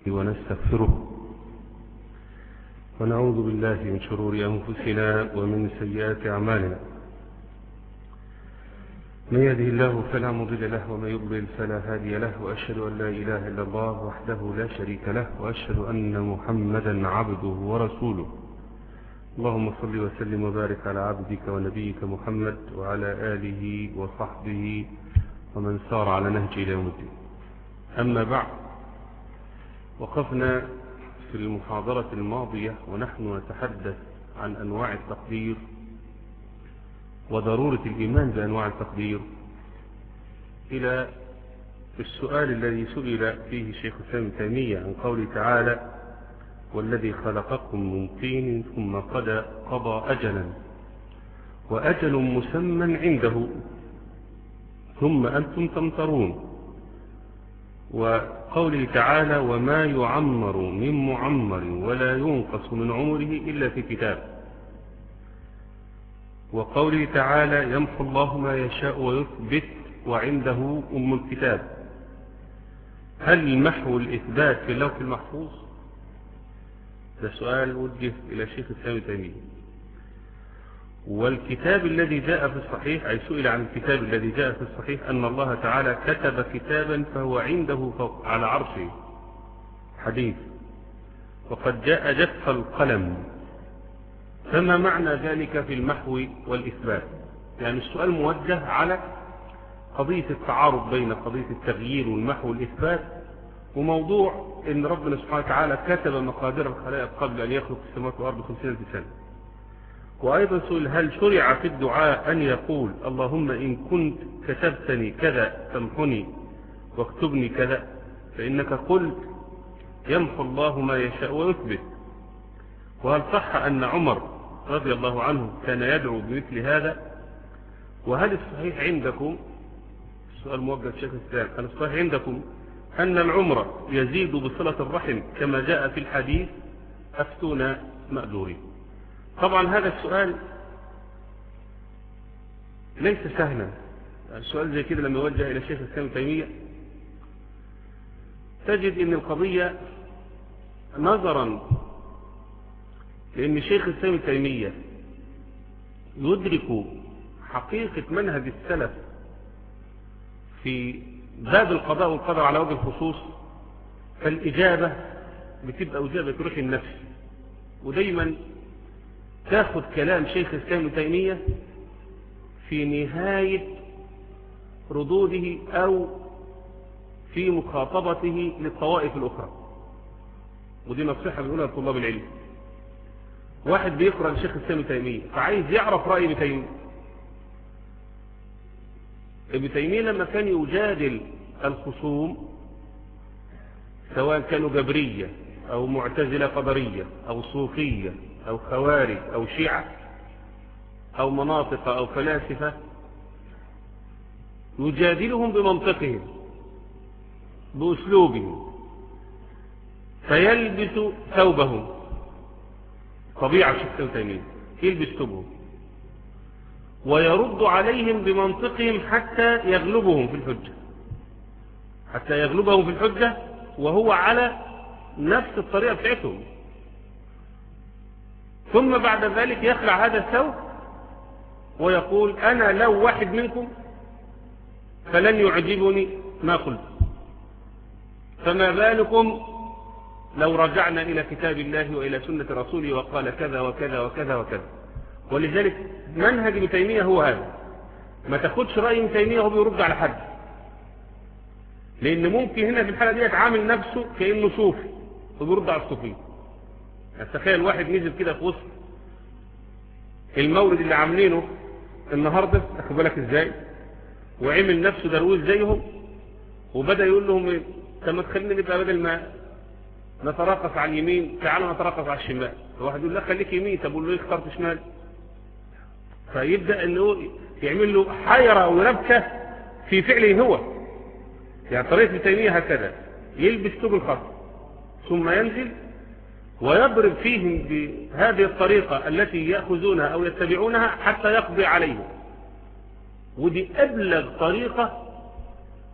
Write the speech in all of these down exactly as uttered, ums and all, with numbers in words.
ونستغفره ونعوذ بالله من شرور أنفسنا ومن سيئات أعمالنا. من يهده الله فلا مضل له ومن يضلل فلا هادي له، وأشهد أن لا إله إلا الله وحده لا شريك له، وأشهد أن محمدا عبده ورسوله. اللهم صل وسلم وبارك على عبدك ونبيك محمد وعلى آله وصحبه ومن سار على نهجه إلى يوم الدين. أما بعد، وقفنا في المحاضرة الماضية ونحن نتحدث عن أنواع التقدير وضرورة الإيمان بأنواع التقدير إلى السؤال الذي سئل فيه شيخ الإسلام ابن تيمية عن قوله تعالى: والذي خلقكم من طين ثم قضى قضى أجلا وأجل مسمى عنده ثم أنتم تمترون، وقوله تعالى: وما يعمر من معمر ولا ينقص من عمره إلا في كتاب، وقوله تعالى: يمحو الله ما يشاء ويثبت وعنده أم الكتاب. هل المحو الإثبات في اللوح المحفوظ؟ ده سؤال وجه إلى شيخ الإسلام ابن تيمية. والكتاب الذي جاء في الصحيح، أي سئل عن الكتاب الذي جاء في الصحيح أن الله تعالى كتب كتابا فهو عنده فوق على عرشه حديث، وقد جاء جف القلم. فما معنى ذلك في المحو والإثبات؟ يعني السؤال موجه على قضية التعارض بين قضية التغيير والمحو والإثبات، وموضوع ان ربنا سبحانه وتعالى كتب مقادير الخلائق قبل ان يخلق السماوات والارض خمسين ألف سنة. وايضا سئل: هل شرع في الدعاء ان يقول اللهم ان كنت كتبتني كذا تمحني واكتبني كذا، فانك قلت يمحو الله ما يشاء ويثبت؟ وهل صح ان عمر رضي الله عنه كان يدعو بمثل هذا؟ وهل الصحيح عندكم، السؤال موجه لشيخ الاسلام، هل الصحيح عندكم أن العمر يزيد بصلة الرحم كما جاء في الحديث؟ أفتونا مأجورين. طبعا هذا السؤال ليس سهلا. السؤال زي كده لما يوجه إلى شيخ الإسلام ابن تيمية تجد أن القضية نظرا لأن شيخ الإسلام ابن تيمية يدرك حقيقة منهج السلف في باب القضاء والقدر على وجه الخصوص، فالإجابة بتبقى إجابة روح النفس، ودايما تاخذ كلام شيخ الإسلام ابن تيمية في نهاية ردوده أو في مخاطبته للطوائف الأخرى. ودي نصيحة بنقولها لطلاب العلم. واحد بيقرأ لشيخ الإسلام ابن تيمية فعايز يعرف رأي ابن تيمية. ابن تيمية لما كان يجادل الخصوم سواء كانوا جبرية أو معتزلة قدرية أو صوفية أو خوارج أو شيعة أو مناطق أو فلاسفة، يجادلهم بمنطقهم بأسلوبهم، فيلبس ثوبهم. طبيعة شيخ ابن تيمية يلبس ثوبهم ويرد عليهم بمنطقهم حتى يغلبهم في الحجة، حتى يغلبهم في الحجة وهو على نفس الطريقة بتاعتهم. ثم بعد ذلك يخلع هذا الثوب ويقول: أنا لو واحد منكم فلن يعجبني ما قلت، فما بالكم لو رجعنا إلى كتاب الله وإلى سنة رسوله وقال كذا وكذا وكذا وكذا. ولذلك منهج ابن تيمية هو هذا، ما تاخدش رأي ابن تيمية وهو بيرد على حد، لأن ممكن هنا في الحالة دي يتعامل نفسه كأنه صوفي وبيرد على الصوفيين. تخيل واحد نزل كده في وسط المولد اللي عاملينه النهارده، أخد بالك ازاي، وعمل نفسه درويش زيهم، وبدأ يقول لهم ايه؟ طب ما تخلينا نبقى بدل ما نتراقص على اليمين تعالوا نتراقص على الشمال. واحد يقول لا خليك يمين، طب قول له اخترت شمال. فيبدأ انه يعمل له حيرة وربكة في فعله هو. يعني طريقة ابن تيمية هكذا، يلبس ثوب الخط ثم ينزل ويضرب فيهم بهذه الطريقة التي يأخذونها أو يتبعونها حتى يقضي عليهم. ودي أبلغ طريقة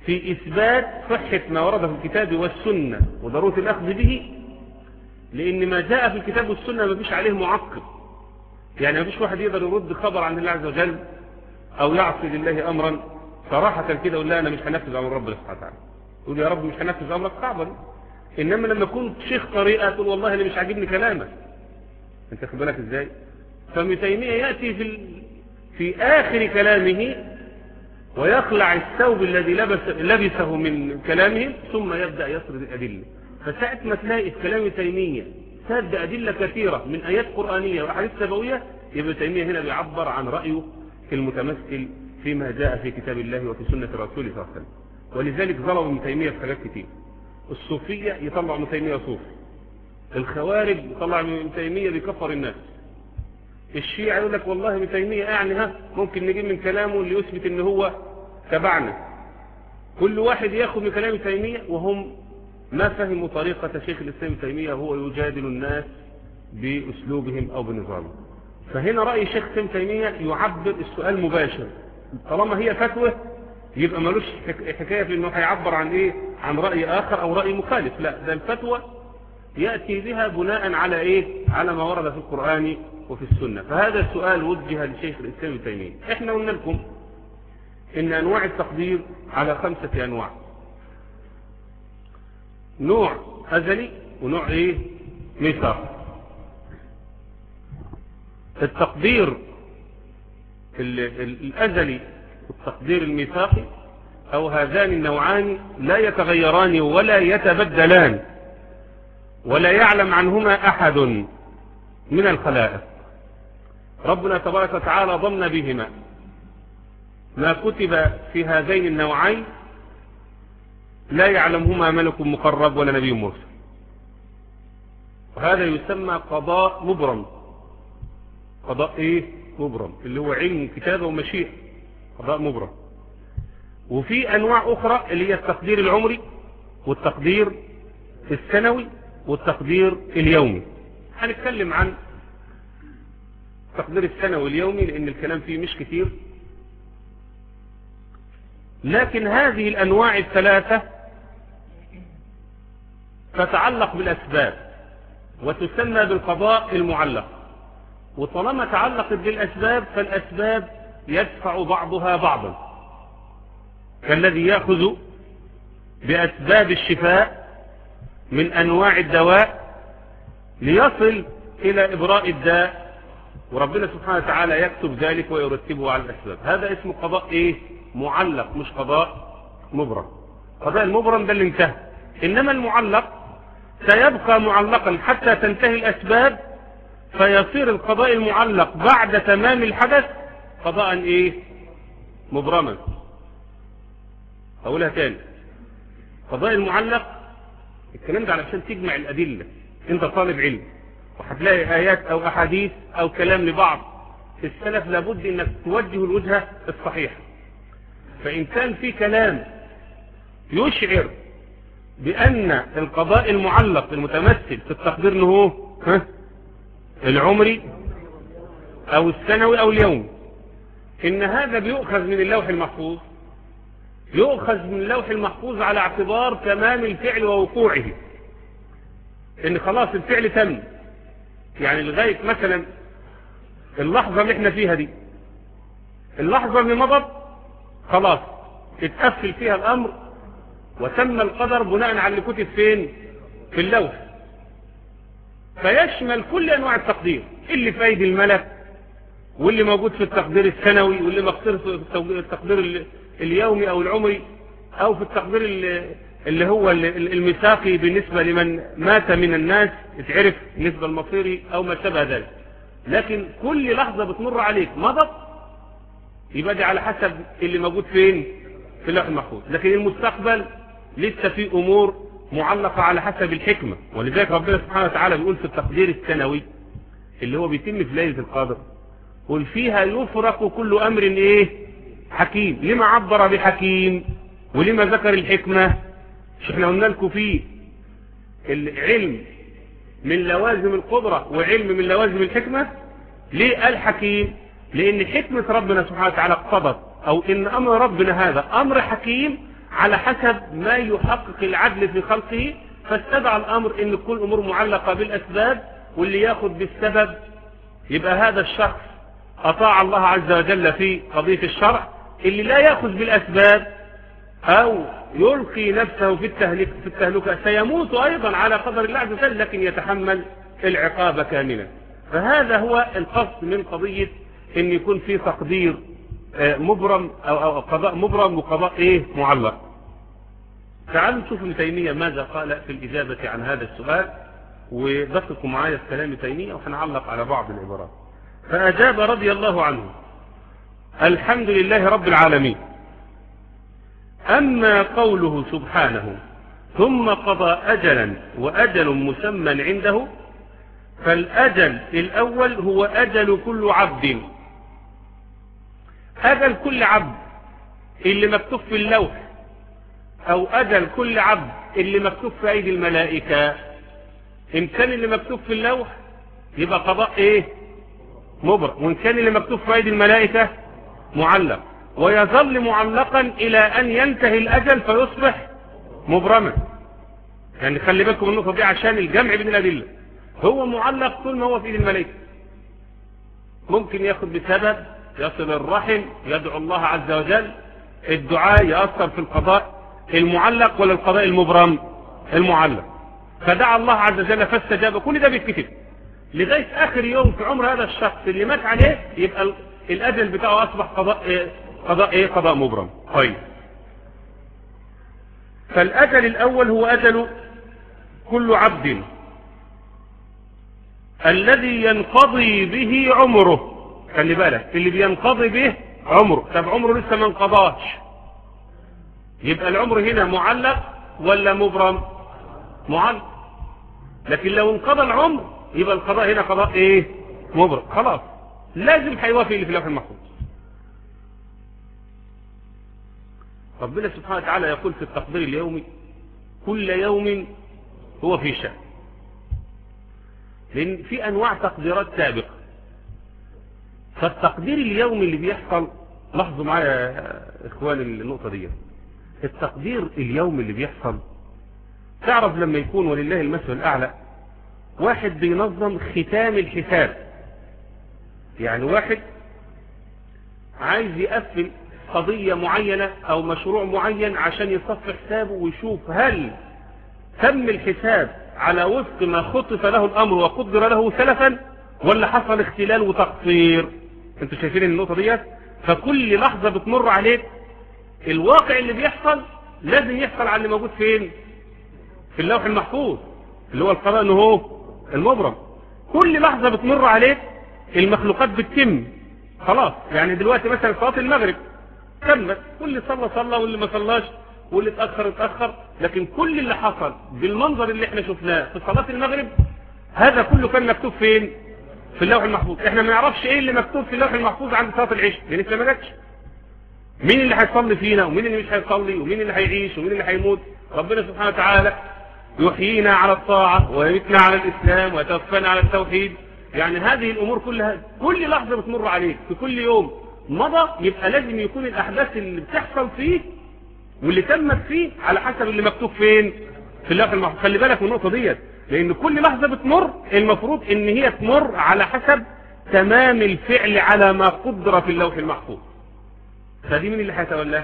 في إثبات صحة ما ورد في الكتاب والسنة وضرورة الأخذ به، لأن ما جاء في الكتاب والسنة ما فيش عليه معقب. يعني ما فيش واحد يقدر يرد خبر عن الله عز وجل أو يعصي لله أمرا صراحة كده يقول لا أنا مش هنفذ أمر ربنا سبحانه وتعالى، يقول يا رب مش هنفذ أمرك صعبا. إنما لما كنت شيخ طريقة تقول والله أنا مش عاجبني كلامك، أنت خد بالك إزاي؟ فابن تيمية يأتي في, ال... في آخر كلامه ويخلع الثوب الذي لبس لبسه من كلامهم ثم يبدأ يسرد الأدلة. فساعة ما تلاقي في كلام تيمية ساد أدلة كثيرة من آيات قرآنية وأحاديث نبوية، يبقى تيمية هنا بيعبر عن رأيه المتمثل فيما جاء في كتاب الله وفي سنة رسوله صلى الله عليه وسلم. ولذلك ظلموا ابن تيمية في حاجات كتير. الصوفية يطلع ابن تيمية صوفي، الخوارج يطلع ابن تيمية بيكفر الناس، الشيعة يقول لك والله ابن تيمية يعني ها ممكن نجيب من كلامه اللي يثبت ان هو تبعنا. كل واحد ياخذ من كلام تيمية وهم ما فهموا طريقة شيخ الإسلام ابن تيمية، هو يجادل الناس بأسلوبهم أو بنظامهم. فهنا رأي شيخ ابن تيمية يعبر السؤال مباشر، طالما هي فتوى يبقى ملوش حكاية في انه هيعبر عن ايه، عن رأي آخر أو رأي مخالف، لا ده الفتوى يأتي بها بناء على ايه، على ما ورد في القرآن وفي السنة. فهذا السؤال وجه لشيخ الإسلام ابن تيمية. احنا قلنا لكم ان انواع التقدير على خمسة انواع، نوع أزلي ونوع ايه ميثاق. التقدير الأزلي والتقدير الميثاقي أو هذان النوعان لا يتغيران ولا يتبدلان ولا يعلم عنهما أحد من الخلائق. ربنا تبارك وتعالى ضمن بهما ما كتب في هذين النوعين لا يعلمهما ملك مقرب ولا نبي مرسل، وهذا يسمى قضاء مبرم. قضاء ايه مبرم اللي هو علم كتابة ومشيئة، قضاء مبرم. وفي انواع اخرى اللي هي التقدير العمري والتقدير السنوي والتقدير اليومي. هنتكلم عن التقدير السنوي واليومي لان الكلام فيه مش كتير، لكن هذه الانواع الثلاثة تتعلق بالاسباب وتسمى بالقضاء المعلق. وطالما تعلقت بالاسباب فالاسباب يدفع بعضها بعضا، كالذي يأخذ بأسباب الشفاء من أنواع الدواء ليصل إلى إبراء الداء، وربنا سبحانه وتعالى يكتب ذلك ويرتبه على الأسباب. هذا اسمه قضاء إيه معلق، مش قضاء مبرم. قضاء المبرم ده اللي انتهى، إنما المعلق سيبقى معلقا حتى تنتهي الأسباب، فيصير القضاء المعلق بعد تمام الحدث قضاء إيه مبرما. أقولها تاني، قضاء المعلق الكلام ده علشان تجمع الأدلة. انت طالب علم وهتلاقي آيات أو أحاديث أو كلام لبعض السلف، لابد انك توجه الوجهة الصحيحة. فإن كان في كلام يشعر بأن القضاء المعلق المتمثل في التقدير انه هو ها العمري أو السنوي أو اليومي، إن هذا بيؤخذ من اللوح المحفوظ، يؤخذ من اللوح المحفوظ على اعتبار تمام الفعل ووقوعه، ان خلاص الفعل تم. يعني لغاية مثلا اللحظة اللي احنا فيها دي، اللحظة اللي مضت خلاص اتقفل فيها الامر وتم القدر بناء على اللي كتب فين في اللوح، فيشمل كل انواع التقدير اللي في ايدي الملك واللي موجود في التقدير السنوي واللي مقصر في التقدير اليومي او العمري او في التقدير اللي هو الميثاقي بالنسبة لمن مات من الناس اتعرف بالنسبة المصيري او ما شابه ذلك. لكن كل لحظة بتمر عليك مضت يبقى دي على حسب اللي موجود فين في اللوح المحفوظ، لكن المستقبل لسه في امور معلقة على حسب الحكمة. ولذلك ربنا سبحانه وتعالى بيقول في التقدير السنوي اللي هو بيتم في ليلة القدر قل فيها يفرق كل امر ايه حكيم. لما عبر بحكيم ولما ذكر الحكمة؟ مش احنا قلنا لكم فيه العلم من لوازم القدرة وعلم من لوازم الحكمة. ليه قال حكيم؟ لان حكمة ربنا سبحانه وتعالى اقتضت او ان امر ربنا هذا امر حكيم على حسب ما يحقق العدل في خلقه، فاستدعى الأمر ان كل أمور معلقة بالأسباب، واللي ياخد بالسبب يبقى هذا الشخص أطاع الله عز وجل في قضية الشرع. اللي لا ياخذ بالأسباب أو يلقي نفسه في التهلكة, في التهلكة سيموت أيضا على قدر الله عز وجل، لكن يتحمل العقاب كاملا. فهذا هو القصد من قضية ان يكون في تقدير مبرم أو, أو قضاء مبرم وقضاء ايه معلق. تعالوا نشوف ابن تيمية ماذا قال في الإجابة عن هذا السؤال، ودققوا معايا في كلام تيمية وهنعلق على بعض العبارات. فأجاب رضي الله عنه: الحمد لله رب العالمين. أما قوله سبحانه ثم قضى أجلا وأجل مسمى عنده، فالأجل الأول هو أجل كل عبد. أجل كل عبد اللي مكتوب في اللوح، أو أجل كل عبد اللي مكتوب في أيدي الملائكة. إن كان اللي مكتوب في اللوح يبقى قضاء إيه مبرم، وإن كان اللي مكتوب في أيدي الملائكة معلق، ويظل معلقا إلى أن ينتهي الأجل فيصبح مبرما. يعني خلي بالكم من النقطة دي عشان الجمع بين الأدلة. هو معلق طول ما هو في ايد الملائكة، ممكن ياخد بسبب يصل الرحم، يدعو الله عز وجل، الدعاء يأثر في القضاء المعلق ولا القضاء المبرم المعلق. فدعا الله عز وجل فاستجاب. كل ده بيتكتب لغاية آخر يوم في عمر هذا الشخص اللي مات عليه، يبقى الأجل بتاعه أصبح قضاء إيه؟ قضاء إيه؟ قضاء مبرم. طيب، فالأجل الأول هو أجل كل عبد الذي ينقضي به عمره. خلي بالك، اللي بينقضي به عمره. طب عمره لسه ما انقضاش، يبقى العمر هنا معلق ولا مبرم؟ معلق. لكن لو انقضى العمر يبقى القضاء هنا قضاء ايه مبرم. خلاص لازم هيوافق اللي في اللوح المحفوظ. ربنا سبحانه وتعالى يقول في التقدير اليومي: كل يوم هو في شأن. لأن في أنواع تقديرات سابقة، فالتقدير اليومي اللي بيحصل، لاحظوا معايا يا إخواني النقطة دي، التقدير اليومي اللي بيحصل، تعرف لما يكون ولله المثل الأعلى واحد بينظم ختام الحساب. يعني واحد عايز يقفل قضية معينة أو مشروع معين عشان يصفي حسابه ويشوف هل تم الحساب على وفق ما خطف له الأمر وقدر له سلفا، ولا حصل اختلال وتقصير. انتوا شايفين النقطة دي؟ فكل لحظة بتمر عليك الواقع اللي بيحصل لازم يحصل على اللي موجود فين؟ في اللوح المحفوظ اللي هو القضاء انه هو المبرم. كل لحظة بتمر عليك المخلوقات بتتم خلاص. يعني دلوقتي مثلا صلاة المغرب تمت، كل صلى صلى واللي ما صلاش واللي اتأخر اتأخر، لكن كل اللي حصل بالمنظر اللي احنا شفناه في صلاة المغرب هذا كله كان مكتوب فين؟ في اللوح المحفوظ. احنا ما نعرفش ايه اللي مكتوب في اللوح المحفوظ عند صلاة العشاء، لان لسه ما جاتش. مين اللي هيصلي فينا ومين اللي مش هيصلي ومين اللي هيعيش ومين اللي هيموت؟ ربنا سبحانه وتعالى يحيينا على الطاعة ويميتنا على الإسلام ويتوفانا على التوحيد. يعني هذه الأمور كلها كل لحظة بتمر عليك في كل يوم مضى، يبقى لازم يكون الأحداث اللي بتحصل فيه واللي تمت فيه على حسب اللي مكتوب فين؟ في اللوح المحفوظ. خلي بالك من النقطة ديت، لأن كل لحظة بتمر المفروض إن هي تمر على حسب تمام الفعل على ما قدر في اللوح المحفوظ. فدي مين اللي هيتولاه؟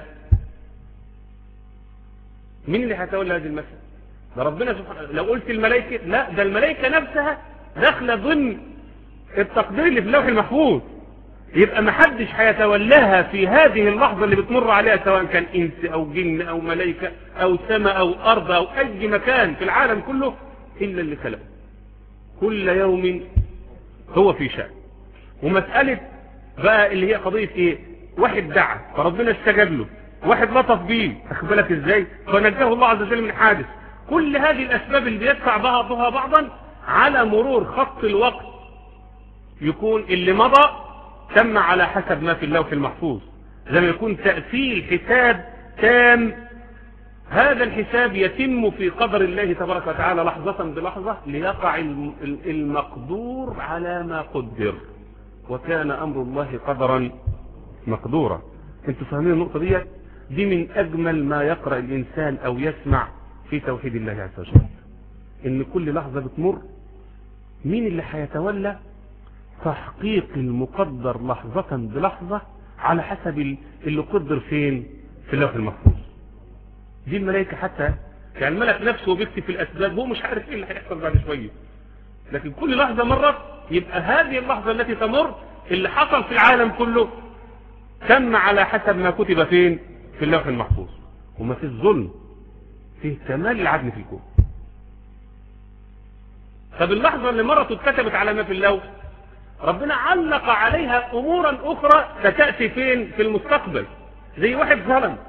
مين اللي هيتولى هذه المسألة؟ ده ربنا سبحانه. لو قلت الملائكة، لا، ده الملائكة نفسها داخله ضمن التقدير اللي في اللوح المحفوظ، يبقى ما حدش هيتولاها في هذه اللحظة اللي بتمر عليها، سواء كان انس او جن او ملائكة او سماء او ارض او اي مكان في العالم كله الا اللي خلقه. كل يوم هو في شأن. ومسألة بقى اللي هي قضية ايه؟ واحد دعا فربنا استجاب له، واحد لطف بيه، اخد بالك ازاي؟ فنجاه الله عز وجل من حادث. كل هذه الاسباب اللي بيدفع بعضها بعضا على مرور خط الوقت يكون اللي مضى تم على حسب ما في اللوح المحفوظ، زي ما يكون تأثير حساب تام. هذا الحساب يتم في قدر الله تبارك وتعالى لحظة بلحظة ليقع المقدور على ما قدر، وكان أمر الله قدرا مقدورا. انتوا فاهمين النقطة دي؟ دي من أجمل ما يقرأ الإنسان أو يسمع في توحيد الله عز وجل، إن كل لحظة بتمر مين اللي هيتولى تحقيق المقدر لحظة بلحظة على حسب اللي قدر فين في اللوح المحفوظ. دي الملائكة حتى يعني الملك نفسه بيكتب في الأسباب، هو مش عارف إيه اللي هيحصل بعد شوية، لكن كل لحظة مرت يبقى هذه اللحظة التي تمر اللي حصل في العالم كله تم على حسب ما كتب فين في اللوح المحفوظ. وما في الظلم، فيه كمال العدل في الكون. طب اللحظة اللي مرت واتكتبت على ما في اللوح ربنا علق عليها امورا اخرى ستأتي فين في المستقبل، زي واحد ظلم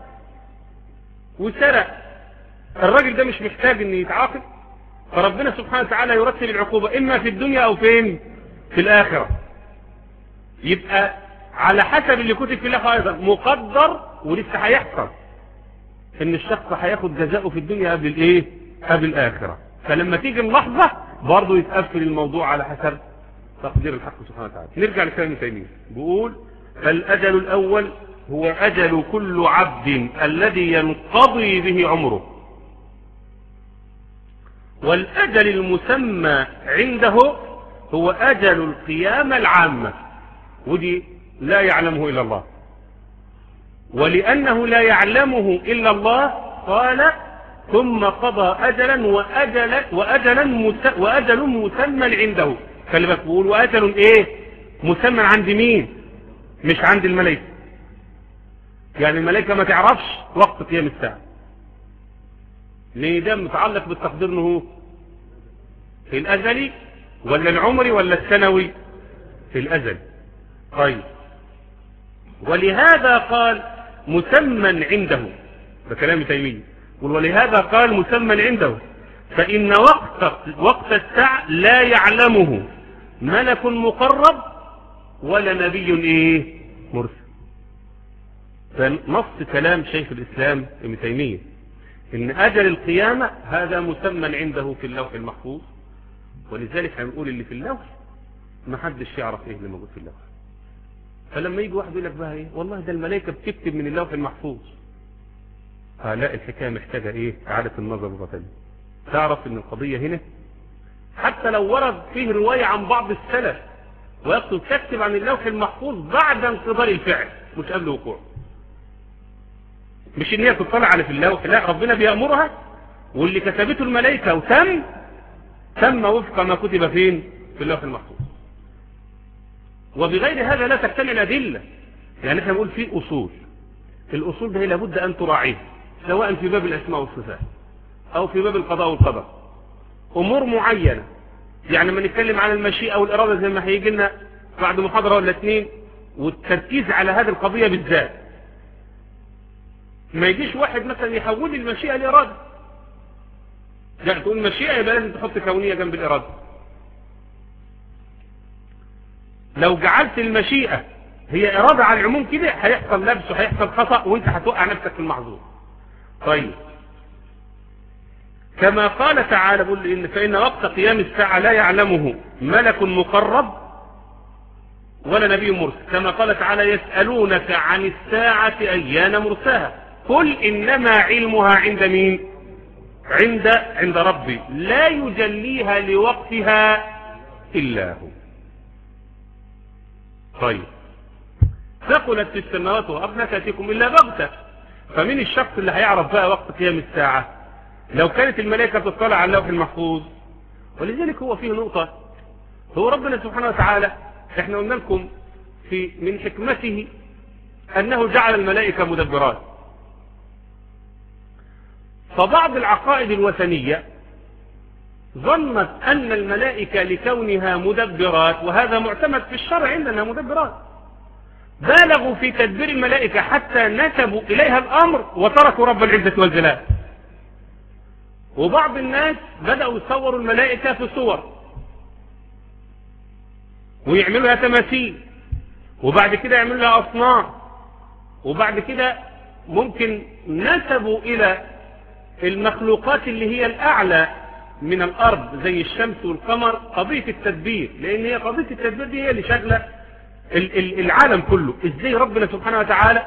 وسرق، الراجل ده مش محتاج ان يتعاقب، فربنا سبحانه وتعالى يرتب العقوبة اما في الدنيا او فين في الاخرة. يبقى على حسب اللي كتب في اللوح ايضا مقدر ولسه هيحصل ان الشخص هياخد جزاؤه في الدنيا قبل الايه قبل الاخرة. فلما تيجي اللحظة برضه يتقفل الموضوع على حسب تقدير الحق سبحانه وتعالى. نرجع لكلام ابن تيمية، بيقول فالأجل الأول هو أجل كل عبد الذي ينقضي به عمره، والأجل المسمى عنده هو أجل القيامة العامة، ودي لا يعلمه إلا الله، ولأنه لا يعلمه إلا الله قال ثم قضى أجلا وأجل وأجلا وأجل مسمى عنده. خلي بالك بيقول وأجل إيه مسمى عند مين؟ مش عند الملائكة. يعني الملائكة ما تعرفش وقت قيام الساعة، ليه؟ ده متعلق بالتقدير انه هو في الأزلي ولا العمري ولا السنوي؟ في الأزل. طيب ولهذا قال مسمى عنده، ده كلام تيمية، ولهذا قال مسمى عنده فإن وقت وقت الساعة لا يعلمه ملك مقرب ولا نبي ايه مرسل. فنص كلام شيخ الإسلام ابن تيمية إن أجل القيامة هذا مسمى عنده في اللوح المحفوظ، ولذلك هنقول اللي في اللوح ما حدش يعرف ايه اللي موجود في اللوح. فلما يجي واحد يقول لك بقى ايه والله ده الملائكة بتكتب من اللوح المحفوظ، آه لا، الحكاية محتاجة ايه إعادة النظر مرة ثانية. تعرف ان القضية هنا حتى لو ورد فيه رواية عن بعض السلف ويقصد تكتب عن اللوح المحفوظ بعد انقضاء الفعل مش قبل وقوعه، مش ان هي تطلع على في اللوح، لا، ربنا بيأمرها واللي كتبته الملائكة وتم تم وفق ما كتب فين في اللوح المحفوظ. وبغير هذا لا تكتمل الأدلة. يعني احنا بنقول في أصول، الأصول ده لابد أن تراعيه سواء في باب الأسماء والصفات أو في باب القضاء والقدر. أمور معينة يعني ما نتكلم عن المشيئة والإرادة زي ما هيجي لنا بعد محاضرة ولا اثنين، والتركيز على هذه القضية بالذات. ما يجيش واحد مثلا يحول المشيئة لإرادة، يعني تقول المشيئة يبقى لازم تحط كونية جنب الإرادة. لو جعلت المشيئة هي إرادة على العموم كده هيحصل لبس وهيحصل خطأ وانت هتوقع نفسك في المحظور. طيب كما قال تعالى بقول إن فإن وقت قيام الساعة لا يعلمه ملك مقرب ولا نبي مرسل، كما قال تعالى يسألونك عن الساعة أيان مرساها قل إنما علمها عند مين؟ عند عند ربي لا يجليها لوقتها إلا هو. طيب ثقلت في السماوات والأرض لا تأتيكم إلا بغتة، فمين الشخص اللي هيعرف بقى وقت قيام الساعة لو كانت الملائكة تطلع على اللوح المحفوظ؟ ولذلك هو فيه نقطة، هو ربنا سبحانه وتعالى احنا قلنا لكم في من حكمته أنه جعل الملائكة مدبرات. فبعض العقائد الوثنية ظنت أن الملائكة لكونها مدبرات، وهذا معتمد في الشرع عندنا مدبرات، بالغوا في تدبير الملائكة حتى نسبوا إليها الأمر وتركوا رب العزة والجلال. وبعض الناس بدأوا يصوروا الملائكة في صور ويعملوا لها تماثيل، وبعد كده يعملوا لها أصنام، وبعد كده ممكن نسبوا إلى المخلوقات اللي هي الأعلى من الأرض زي الشمس والقمر قضية التدبير، لأن هي قضية التدبير دي هي اللي شغلة العالم كله. إزاي ربنا سبحانه وتعالى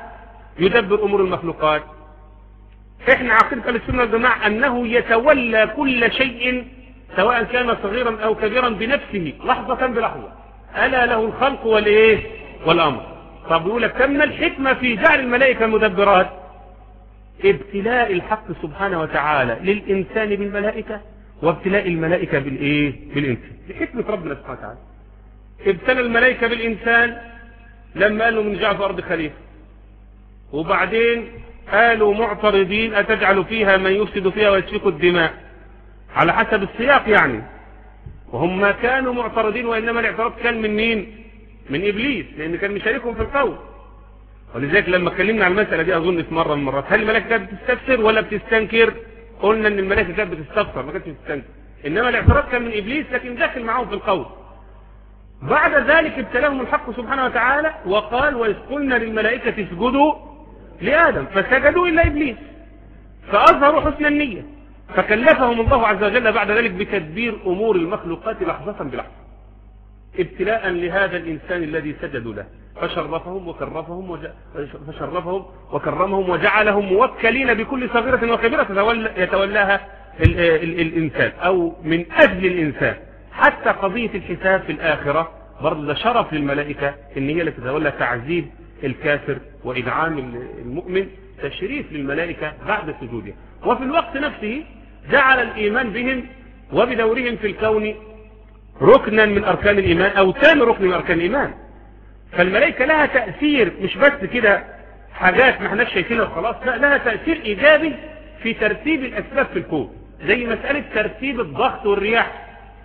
يدبر أمور المخلوقات؟ احنا عقيدة السنة والجماعة أنه يتولى كل شيء سواء كان صغيرا أو كبيرا بنفسه لحظة بلحظة. ألا له الخلق والإيه والأمر. طب يقول لك كم الحكمة في جعل الملائكة مدبرات؟ ابتلاء الحق سبحانه وتعالى للإنسان بالملائكة وابتلاء الملائكة بالإيه بالإنسان. لحكمة ربنا سبحانه وتعالى ابتلى الملائكة بالإنسان لما قالوا من جعل في أرض خليفة، وبعدين قالوا معترضين أتجعل فيها من يفسد فيها ويسفك الدماء، على حسب السياق يعني. وهم ما كانوا معترضين، وإنما الاعتراض كان من مين؟ من إبليس، لأن كان مشاركهم في القول. ولذلك لما اتكلمنا عن المسألة دي أظن في مرة من المرات، هل الملائكة كانت بتستفسر ولا بتستنكر؟ قلنا إن الملائكة كانت بتستفسر ما كانتش بتستنكر، إنما الاعتراض كان من إبليس لكن داخل معهم في القول. بعد ذلك ابتلاهم الحق سبحانه وتعالى وقال وإذ قلنا للملائكة اسجدوا لآدم فسجدوا إلا إبليس، فأظهروا حسن النية، فكلفهم الله عز وجل بعد ذلك بتدبير أمور المخلوقات لحظة بلحظة ابتلاء لهذا الإنسان الذي سجدوا له، فشرفهم وكرفهم وج... فشرفهم وكرمهم وجعلهم موكلين بكل صغيرة وكبيرة يتولى... يتولاها ال... ال... الإنسان أو من أجل الإنسان. حتى قضية الحساب في الآخرة برضه شرف للملائكة إن هي اللي تتولى تعذيب الكافر وإنعام المؤمن، تشريف للملائكة بعد سجودها. وفي الوقت نفسه جعل الإيمان بهم وبدورهم في الكون ركنا من أركان الإيمان أو ثاني ركن من أركان الإيمان. فالملائكة لها تأثير مش بس كده حاجات ما احناش شايفينها وخلاص، لا، لها تأثير إيجابي في ترتيب الأسباب في الكون، زي مسألة ترتيب الضغط والرياح.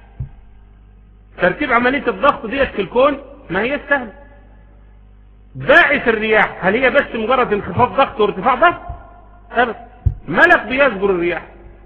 ترتيب عملية الضغط ديت في الكون ما هي سهل. باعث الرياح هل هي بس مجرد انخفاض ضغط وارتفاع ضغط؟ أبدا، ملك بيجبر الرياح.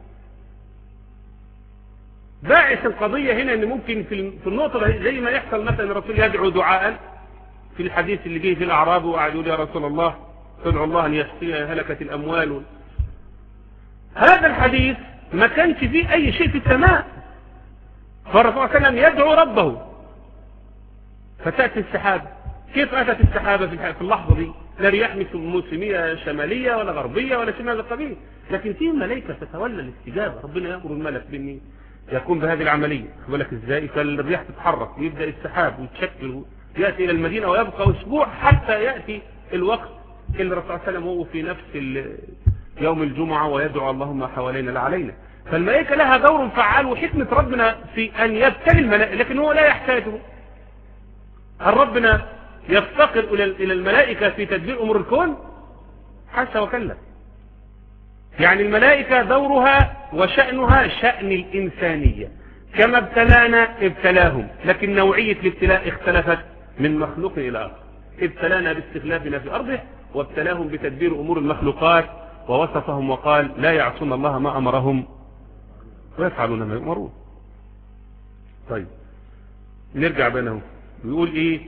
باعث القضية هنا ان ممكن في النقطة زي ما يحصل مثلا الرسول يدعو دعاء في الحديث اللي جه في الأعراب وقعدوا يا رسول الله تدعو الله ان يسقي هلكة الأموال. هذا الحديث ما كانش فيه أي شيء في السماء، فالرسول صلى الله عليه وسلم يدعو ربه فتأتي السحابة. كيف أتت السحابة في اللحظة دي؟ لا رياح موسمية شمالية ولا غربية ولا شيء من هذا القبيل، لكن فيه ملائكة تتولى الاستجابة. ربنا يأمر الملك بأن يقوم بهذه العملية. بالك ازاي؟ فالرياح تتحرك ويبدأ السحاب ويتشكل يأتي إلى المدينة ويبقى أسبوع حتى يأتي الوقت اللي الرسول صلى الله عليه وسلم هو في نفس يوم الجمعة ويدعو اللهم حوالينا لا علينا. فالملائكة لها دور فعال، وحكمة ربنا في أن يبتلي الملائكة، لكن هو لا يحتاجه. هل ربنا يفتقر إلى الملائكة في تدبير أمور الكون؟ حاشا وكلا. يعني الملائكة دورها وشأنها شأن الإنسانية، كما ابتلانا ابتلاهم، لكن نوعية الابتلاء اختلفت من مخلوق إلى آخر. ابتلانا باستخلافنا في أرضه، وابتلاهم بتدبير أمور المخلوقات، ووصفهم وقال لا يعصون الله ما أمرهم ويفعلون ما يؤمرون. طيب نرجع بينهم، بيقول إيه؟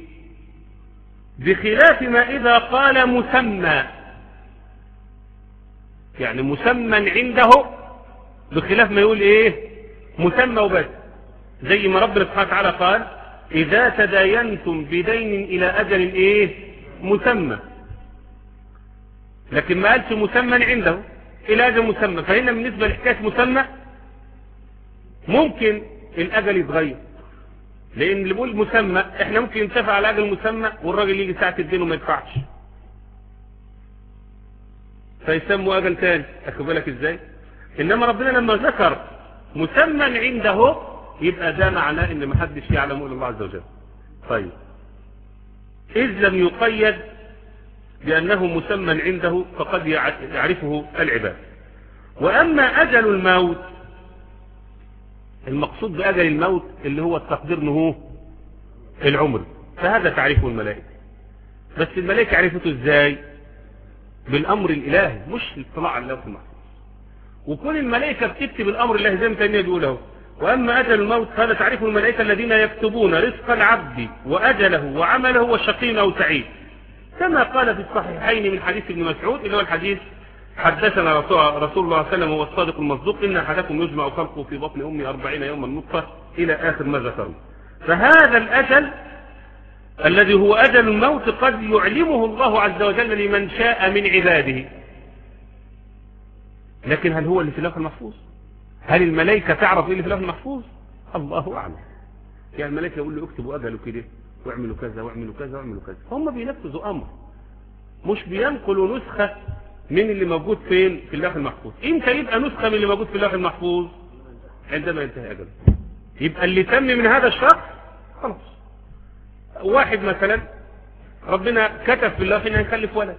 بخلاف ما إذا قال مسمى، يعني مسمى عنده، بخلاف ما يقول إيه؟ مسمى وبس. زي ما ربنا سبحانه وتعالى قال إذا تداينتم بدين إلى أجل إيه؟ مسمى، لكن ما قالش مسمى عنده إلى أجل مسمى. فهنا بالنسبة لحكاية مسمى ممكن الأجل يتغير، لأن اللي بيقول مسمى احنا ممكن نتفق على أجل مسمى والراجل يجي ساعة الدين وما يدفعش، فيسموا أجل تاني. أخذ بالك إزاي؟ إنما ربنا لما ذكر مسمى عنده يبقى ده معناه إن محدش يعلم إلا الله عز وجل. طيب إذ لم يقيد بأنه مسمى عنده فقد يعرفه العباد. وأما أجل الموت، المقصود بأجل الموت اللي هو التقدير انه العمر، فهذا تعرفه الملائكة. بس الملائكة عرفته ازاي؟ بالأمر الإلهي، مش الاطلاع على اللوح المحفوظ. وكل الملائكة بتكتب الأمر الإلهي زي ما تانية بيقوله. وأما أجل الموت فهذا تعرفه الملائكة الذين يكتبون رزق العبد وأجله وعمله وشقي أو سعيد، كما قال في الصحيحين من حديث ابن مسعود اللي هو الحديث حدثنا رسول الله صلى الله عليه وسلم هو الصادق المصدوق إن أحدكم يجمع خلقه في بطن أمه أربعين يوما نطفة إلى آخر ما ذكرنا. فهذا الأجل الذي هو أجل الموت قد يعلمه الله عز وجل لمن شاء من عباده. لكن هل هو اللي في اللوح المحفوظ؟ هل الملائكة تعرف ايه اللي في اللوح المحفوظ؟ الله أعلم. يعني الملائكة يقول له اكتبوا أجله كده واعملوا كذا واعملوا كذا واعملوا كذا، هم بينفذوا أمر، مش بينقلوا نسخة من اللي موجود فين في اللوح المحفوظ. امتى يبقى نسخة من اللي موجود في اللوح المحفوظ؟ عندما ينتهي أجله. يبقى اللي تم من هذا الشخص خلاص. واحد مثلا ربنا كتب في اللوح انه هيخلف ولد،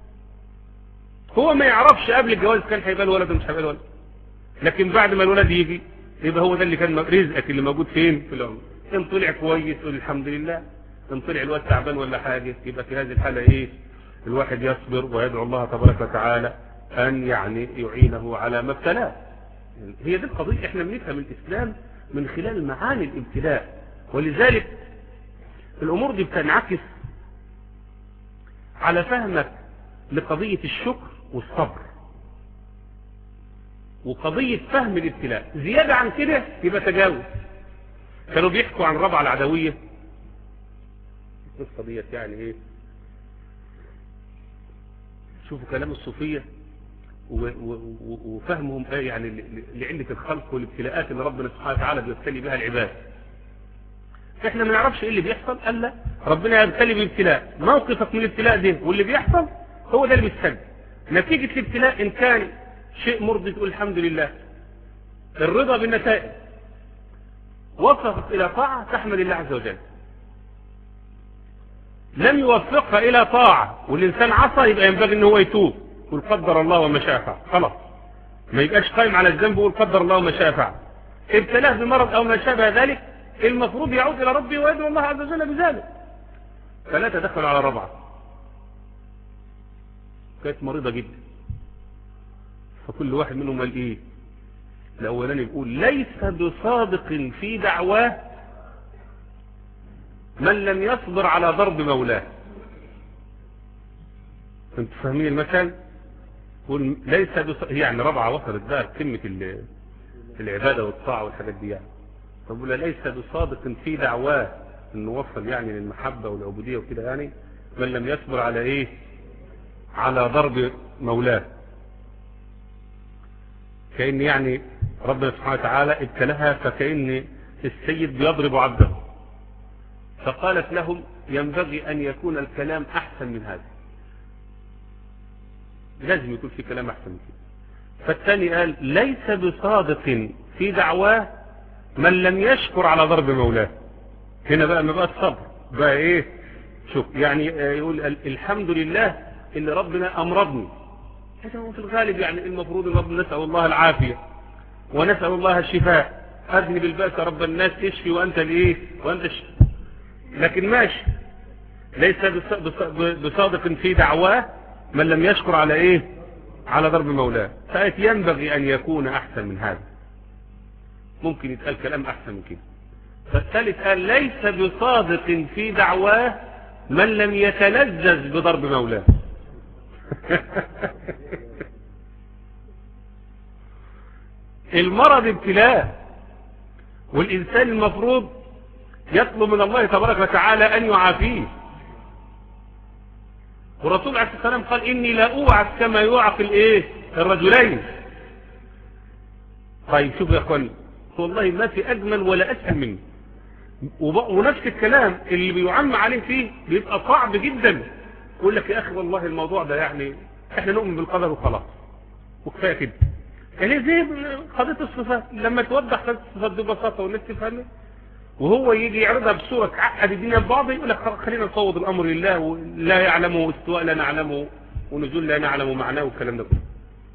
هو ما يعرفش قبل الجواز كان هيبقى الولد ومش هيبقى الولد، لكن بعد ما الولد يجي يبقى هو ده اللي كان رزقك اللي موجود فين في العمر. ان طلع كويس قول الحمد لله، ان طلع الواد تعبان ولا حاجه يبقى في هذه الحاله ايه؟ الواحد يصبر ويدعو الله تبارك وتعالى ان يعني يعينه على ما ابتلاه. هي دي القضيه، احنا بنفهم الاسلام من خلال معاني الابتلاء، ولذلك الامور دي بتنعكس على فهمك لقضيه الشكر والصبر وقضيه فهم الابتلاء. زياده عن كده يبقى تجاوز. كانوا بيحكوا عن ربعه العدويه، القصه ديت يعني ايه؟ شوفوا كلام الصوفيه وفهمهم ايه يعني لعله الخلق والابتلاءات اللي ربنا سبحانه وتعالى بيبتلي بها العباد. احنا ما نعرفش ايه اللي بيحصل الا ربنا يبتلي بابتلاء. موقفك من الابتلاء ده واللي بيحصل هو ده اللي بيستجد. نتيجه الابتلاء ان كان شيء مرضي تقول الحمد لله، الرضا بالنتائج، وفقك الى طاعه تحمد الله عز وجل. لم يوفقك الى طاعه والانسان عصى يبقى ينبغي ان هو يتوب يقول قدر الله وما شاء فعل، خلاص ما يبقاش قائم على الذنب ويقول قدر الله وما شاء فعل. ابتلاه بمرض او ما شابه ذلك المفروض يعود الى ربه ويدعو الله عز وجل بذلك. فلا تدخل على ربعه، كانت مريضه جدا، فكل واحد منهم قال ايه؟ الاولاني يقول ليس بصادق في دعواه من لم يصبر على ضرب مولاه. انتوا فاهمين المثل؟ يقول ليس بص... يعني ربعه وصلت بقى قمه العباده والطاعه والحاجات دي يعني. فبقول ليس بصادق في دعواه انه وصل يعني للمحبه والعبوديه وكده يعني من لم يصبر على ايه؟ على ضرب مولاه. كأن يعني ربنا سبحانه وتعالى ابتلاها فكأن السيد بيضرب عبده، فقالت لهم ينبغي أن يكون الكلام أحسن من هذا، لازم يكون في كلام أحسن من كده. فالثاني قال ليس بصادق في دعواه من لم يشكر على ضرب مولاه. هنا بقى ما بقى الصبر بقى ايه؟ شوف يعني يقول الحمد لله ان ربنا امرضني. هذا هو في الغالب يعني المفروض ان ربنا نسأل الله العافية ونسأل الله الشفاء. اذنب البأس رب الناس تشفي وانت الايه؟ وانت الشفي. لكن ماشي ليس بصادق في دعواه من لم يشكر على ايه؟ على ضرب مولاه. فقالت ينبغي ان يكون احسن من هذا، ممكن يتقال كلام احسن من كده. فالثالث قال ليس بصادق في دعواه من لم يتلذذ بضرب مولاه. المرض ابتلاء، والإنسان المفروض يطلب من الله تبارك وتعالى أن يعافيه. والرسول عليه الصلاة والسلام قال إني لا أوعك كما يوعك الإيه؟ الرجلين. طيب شوف يا أخواني، والله ما في أجمل ولا أسهل منه. ونفس الكلام اللي بيعم عليه فيه بيبقى صعب جدا. يقول لك يا أخي والله الموضوع ده يعني احنا نؤمن بالقدر وخلاص وكفايه كده. يعني زي قضيه الصفات لما توضح قضيه الصفات ببساطه والناس تفهمها، وهو يجي يعرضها بصوره تعقد الدنيا ببعض يقول لك خلينا نفوض الامر لله، ولا يعلمه استواء لا نعلمه ونزول لا نعلم معناه والكلام ده كله.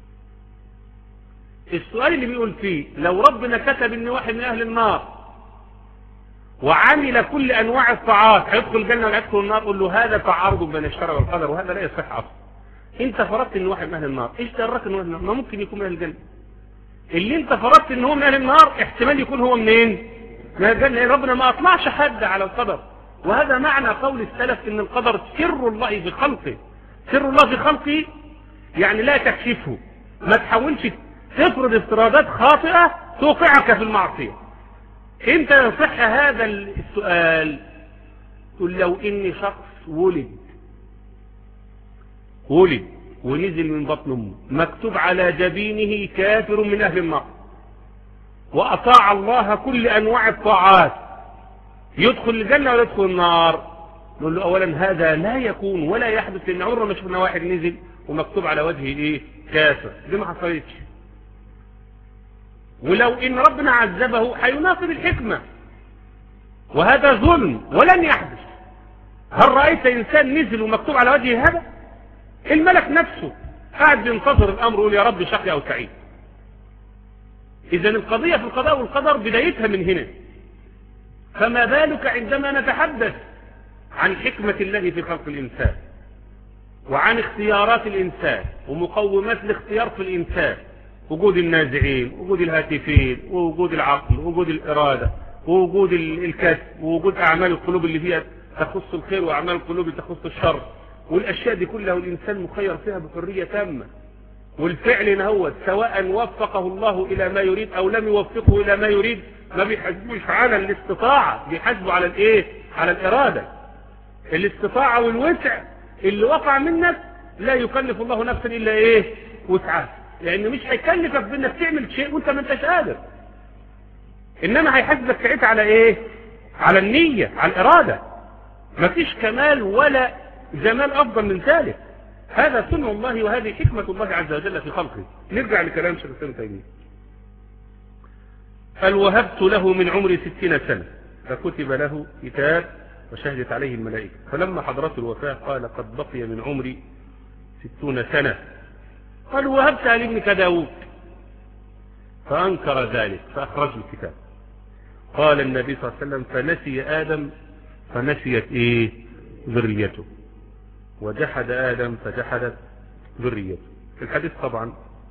السؤال اللي بيقول فيه لو ربنا كتب ان واحد من اهل النار وعمل كل انواع الطاعات هيدخل الجنه ولا يدخل النار، قول له هذا تعارض بين الشرع والقدر وهذا لا يصح اصلا. انت فرضت ان واحد من اهل النار، ايش دراك ان هو من النار؟ ما ممكن يكون من اهل الجنه. اللي انت فرضت ان هو من اهل النار احتمال يكون هو منين؟ من الجنه. ربنا ما اطلعش حد على القدر، وهذا معنى قول السلف ان القدر سر الله في خلقه. سر الله في خلقه يعني لا تكشفه، ما تحاولش تفرض افتراضات خاطئه توقعك في المعصيه. امتى يصح هذا السؤال؟ تقول لو إن شخص ولد ولد ونزل من بطن أمه مكتوب على جبينه كافر من أهل النار وأطاع الله كل أنواع الطاعات، يدخل الجنة ولا يدخل النار؟ نقول له أولا هذا لا يكون ولا يحدث، لأن عمره ما شفنا واحد نزل ومكتوب على وجهه إيه كافر، دي ما حصلتش. ولو إن ربنا عذبه هيناقض الحكمة، وهذا ظلم ولن يحدث. هل رأيت إنسان نزل ومكتوب على وجهه هذا؟ الملك نفسه قاعد ينتظر الأمر يقول يا رب شقي أو سعيد. إذا القضية في القضاء والقدر بدايتها من هنا، فما بالك عندما نتحدث عن حكمة الله في خلق الإنسان وعن اختيارات الإنسان ومقومات الاختيار في الإنسان، وجود النازعين، وجود الهاتفين، ووجود العقل، ووجود الإرادة، ووجود الكسب، ووجود أعمال القلوب اللي فيها تخص الخير وأعمال القلوب اللي تخص الشر، والأشياء دي كلها والإنسان مخير فيها بحرية تامة. والفعل نهوت سواء وفقه الله إلى ما يريد أو لم يوفقه إلى ما يريد، ما بيحاسبوش على الاستطاعة، بيحاسبوا على الإيه؟ على الإرادة. الاستطاعة والوسع اللي وقع منك لا يكلف الله نفسا إلا إيه؟ وسعها، لأنه مش هيكلفك بأنك تعمل شيء وأنت ما انتش قادر، إنما هيحاسبك ساعتها على إيه؟ على النية، على الإرادة. مفيش كمال ولا جمال أفضل من ذلك. هذا سنة الله وهذه حكمة الله عز وجل في خلقه. نرجع لكلام شيخ الإسلام ابن تيمية. قال وهبت له من عمري ستين سنة فكتب له كتاب وشهدت عليه الملائكة، فلما حضرته الوفاة قال قد بقي من عمري ستون سنة. قال وهبتها لابنك داود، فأنكر ذلك فأخرج الكتاب. قال النبي صلى الله عليه وسلم فنسي آدم فنسيت إيه؟ ذريته، وجحد آدم فجحدت ذريته. الحديث طبعا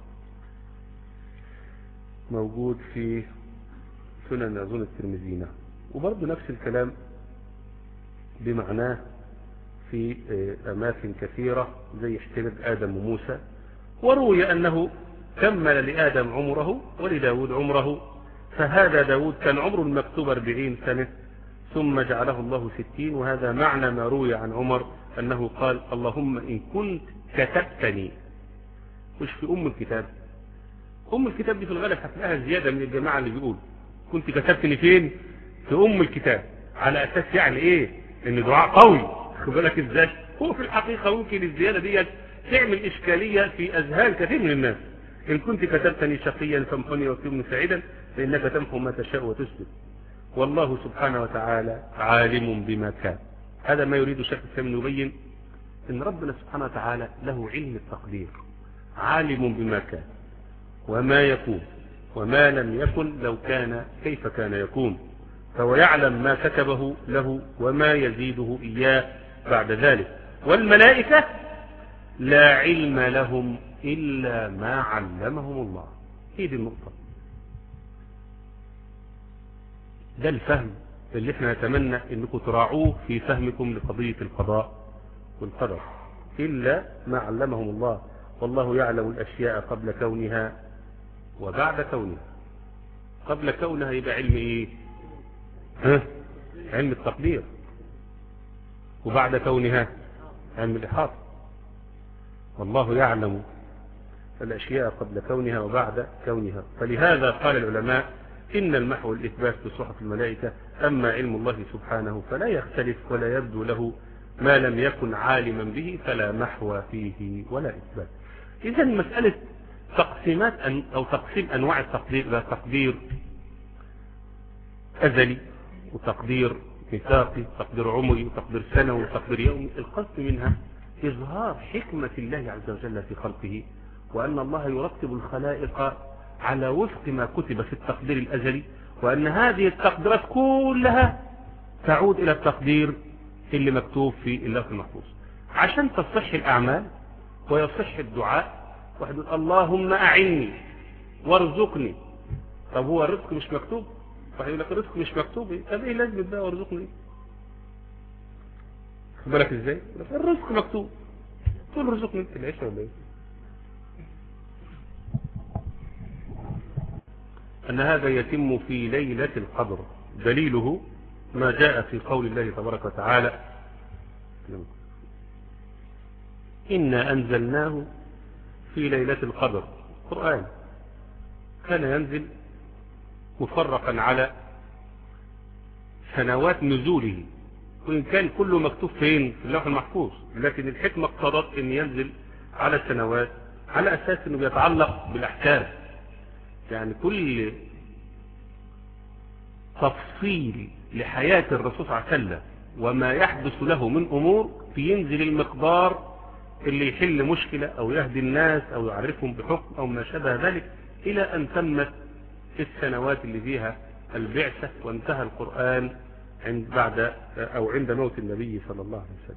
موجود في سنن أظن الترمذي، وبرضه نفس الكلام بمعناه في أماكن كثيرة زي احتمال آدم وموسى. وروي أنه كمل لآدم عمره ولداود عمره، فهذا داود كان عمره المكتوب أربعين سنة ثم جعله الله ستين. وهذا معنى ما روي عن عمر أنه قال اللهم إن كنت كتبتني، مش في أم الكتاب، أم الكتاب دي في الغالب هتلاقيها زيادة من الجماعة اللي بيقول كنت كتبتني فين؟ في أم الكتاب، على أساس يعني إيه؟ إن دعاء قوي، خد بالك إزاي؟ هو في الحقيقة ممكن الزيادة دي تعمل إشكالية في أذهان كثير من الناس. إن كنت كتبتني شقيا فامحني واكتبني سعيدا فإنك تمحو ما تشاء وتثبت، والله سبحانه وتعالى عالم بما كان. هذا ما يريد الشيخ الإسلام يبين إن ربنا سبحانه وتعالى له علم التقدير، عالم بما كان وما يكون وما لم يكن لو كان كيف كان يكون، فهو يعلم ما كتبه له وما يزيده إياه بعد ذلك. والملائكة لا علم لهم إلا ما علمهم الله. هي دي النقطة، ده الفهم اللي احنا نتمنى انكم تراعوه في فهمكم لقضية القضاء والقدر. إلا ما علمهم الله، والله يعلم الأشياء قبل كونها وبعد كونها. قبل كونها يبقى علم ايه؟ ها؟ علم التقدير. وبعد كونها علم الإحاطة. والله يعلم الأشياء قبل كونها وبعد كونها. فلهذا قال العلماء إن المحو والإثبات في صحف الملائكة، أما علم الله سبحانه فلا يختلف ولا يبدو له ما لم يكن عالما به، فلا محو فيه ولا إثبات. إذا مسألة تقسيمات أو تقسيم أنواع التقدير، لا تقدير أزلي وتقدير ميثاقي، تقدير عمري وتقدير سنوي وتقدير يومي. القصد منها إظهار حكمة الله عز وجل في خلقه، وأن الله يرتب الخلائق على وفق ما كتب في التقدير الأزلي، وأن هذه التقديرات كلها تعود إلى التقدير اللي مكتوب في اللوح المحفوظ، عشان تصح الأعمال ويصح الدعاء. واحد يقول اللهم أعني وارزقني، طب هو الرزق مش مكتوب؟ واحد يقول لك الرزق مش مكتوب، طب ايه لازم بقى وارزقني؟ خد بالك ازاي؟ الرزق مكتوب، تقول ارزقني انت العيش ولا ايه؟ أن هذا يتم في ليلة القدر. دليله ما جاء في قول الله تبارك وتعالى إنا أنزلناه في ليلة القدر. القرآن كان ينزل مفرقا على سنوات نزوله، وإن كان كله مكتوب فين في اللوح المحفوظ، لكن الحكمة اقتضت أن ينزل على السنوات على أساس أنه بيتعلق بالأحكام. يعني كل تفصيل لحياة الرسول صلى الله عليه وسلم وما يحدث له من أمور بينزل المقدار اللي يحل مشكلة أو يهدي الناس أو يعرفهم بحكم أو ما شابه ذلك، إلى أن تمت السنوات اللي فيها البعثة وانتهى القرآن عند بعد أو عند موت النبي صلى الله عليه وسلم.